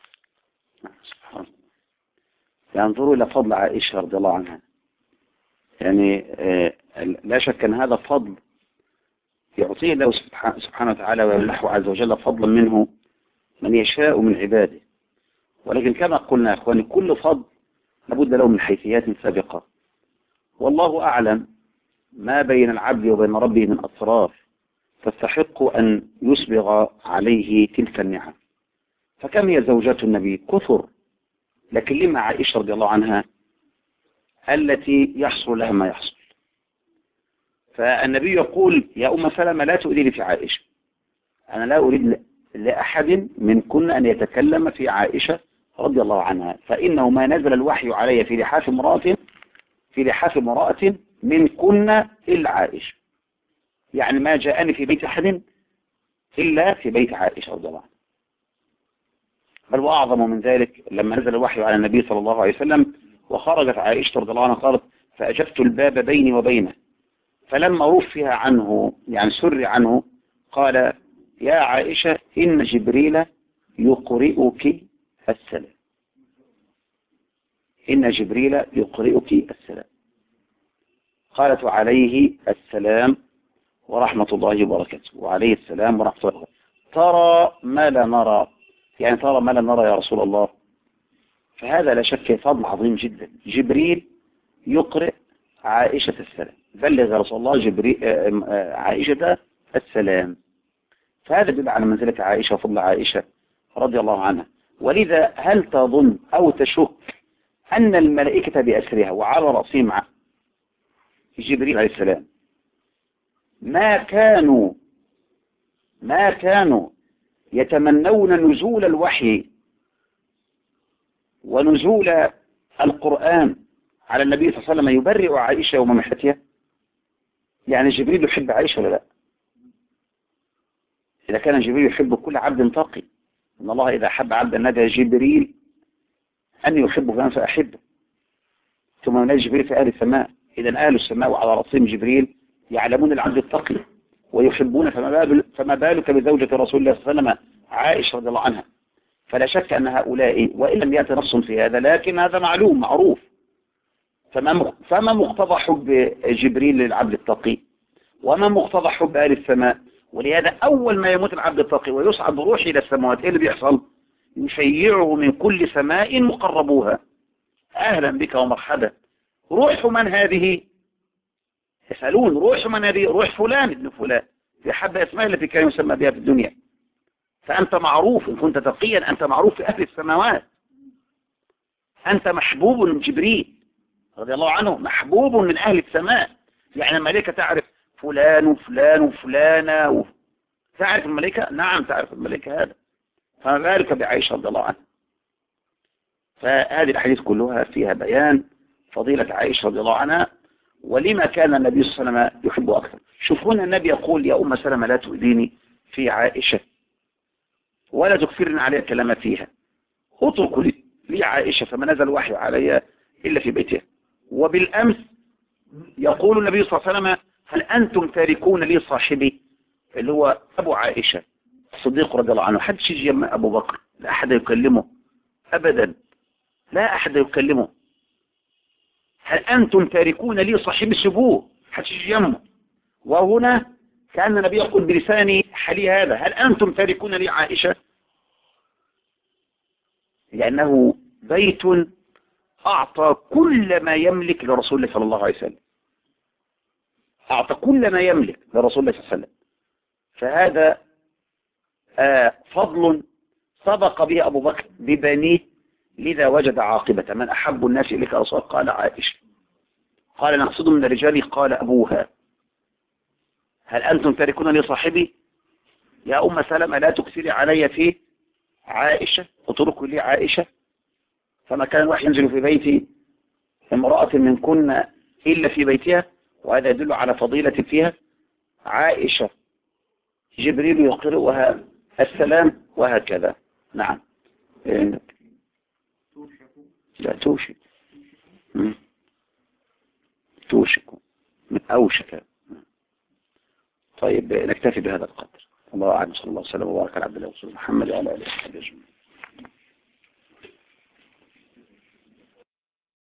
ينظروا إلى فضل عائشة رضي الله عنها، يعني لا شك أن هذا فضل يعطيه الله سبحانه وتعالى ويمنحه عز وجل فضلا منه من يشاء من عباده. ولكن كما قلنا يا أخواني كل فضل لابد له من حيثيات سابقة، والله أعلم ما بين العبد وبين ربه من أسرار تستحق أن يسبغ عليه تلك النعم. فكم هي زوجات النبي كثر، لكن لما عائشة رضي الله عنها التي يحصل لها ما يحصل؟ فالنبي يقول يا أم سلمة لا تؤذيني في عائشة، أنا لا أريد لأحد منكن أن يتكلم في عائشة رضي الله عنها، فإنه ما نزل الوحي علي في لحاف امرأة منكن إلا عائشة، يعني ما جاءني في بيت أحد إلا في بيت عائشة رضي الله عنها. بل وأعظم من ذلك لما نزل الوحي على النبي صلى الله عليه وسلم وخرجت عائشة رضي الله عنها قالت فأجبت الباب بيني وبينه، فلما رفع عنه يعني سر عنه قال يا عائشة إن جبريل يقرئك السلام، إن جبريل يقرئك السلام. قالت وعليه السلام ورحمة الله وبركاته، وعليه السلام ورحمة الله وبركاته. ترى ما لا نرى، يعني ترى ما لا نرى يا رسول الله. فهذا لا شك فضل عظيم جدا، جبريل يقرئ عائشة السلام، بلغ يا رسول الله عائشة السلام. فهذا يدل على منزلة عائشة وفضل عائشة رضي الله عنها. ولذا هل تظن أو تشك أن الملائكة بأسرها وعلى رأسهم جبريل عليه السلام ما كانوا يتمنون نزول الوحي ونزول القرآن على النبي صلى الله عليه وسلم يبرئ عائشة وممحتها؟ يعني جبريل يحب عائشة ولا لا؟ إذا كان جبريل يحب كل عبد تقي، إن الله إذا حب عبدا نادى جبريل أن يحبه فأحبه، ثم نادى جبريل في أهل السماء. إذا أهل السماء وعلى رأسهم جبريل يعلمون العبد التقي ويحبون، فما بالك بزوجة رسول الله صلى الله عليه وسلم عائشة رضي الله عنها. فلا شك أن هؤلاء وإن لم يأتي نص في هذا لكن هذا معلوم معروف. فما مقتضى حب جبريل للعبد التقي وما مقتضى حب أهل السماء؟ ولهذا أول ما يموت العبد التقي ويصعد بروحه إلى السماوات إيه اللي بيحصل؟ يشيعه من كل سماء مقربوها أهلا بك ومرحبا. روح من هذه؟ يسألون روح من هذه؟ روح فلان ابن فلان، في حب أسماء التي كان يسمى بها في الدنيا. فأنت معروف إن كنت تقيا، أنت معروف في أهل السماوات، أنت محبوب من جبريل رضي الله عنه، محبوب من أهل السماء. يعني الملائكة تعرف فلان وفلان وفلانة تعرف الملائكة؟ نعم تعرف الملائكة هذا. فما بالك بعائشة رضي الله عنها. فهذه الحديث كلها فيها بيان فضيلة عائشة رضي الله عنها، ولما كان النبي صلى الله عليه وسلم يحبه أكثر. شوف هنا النبي يقول يا أم سلمة لا تؤذيني في عائشة ولا تكثرن علي الكلام فيها، اتركوا لي عائشة فما نزل وحي علي إلا في بيتها. وبالأمس يقول النبي صلى الله عليه وسلم هل أنتم تاركون لي صاحبي اللي هو أبو عائشة الصديق رضي الله عنه. حدش يجي يم أبو بكر، لا أحد يكلمه أبدا، لا أحد يكلمه. هل أنتم تاركون لي صاحبي سبوه، حدش يجي يمه. وهنا كان النبي يقول بلسان حالي هذا هل أنتم تاركون لي عائشة، لأنه بيت أعطى كل ما يملك لرسول الله صلى الله عليه وسلم، أعطى كل ما يملك لرسول الله صلى الله عليه وسلم. فهذا فضل سبق به أبو بكر ببنيه، لذا وجد عاقبة. من أحب الناس إليك رسول قال عائشة، قال نقصد من الرجال قال أبوها. هل أنتم تاركون لي صاحبي يا أم سلمة لا تكثري علي في عائشة، اتركوا لي عائشة. فما كان الواحد ينزل في بيت امرأة من كنا إلا في بيتها، وهذا يدل على فضيلة فيها. عائشة جبريل يقرئها السلام وهكذا. نعم. لا توشك، توشك من أوشك. طيب نكتفي بهذا القدر. الله أعلم. صلى الله عليه وسلم وبارك على عبد الله ورسوله محمد وعلى آله وصحبه أجمعين.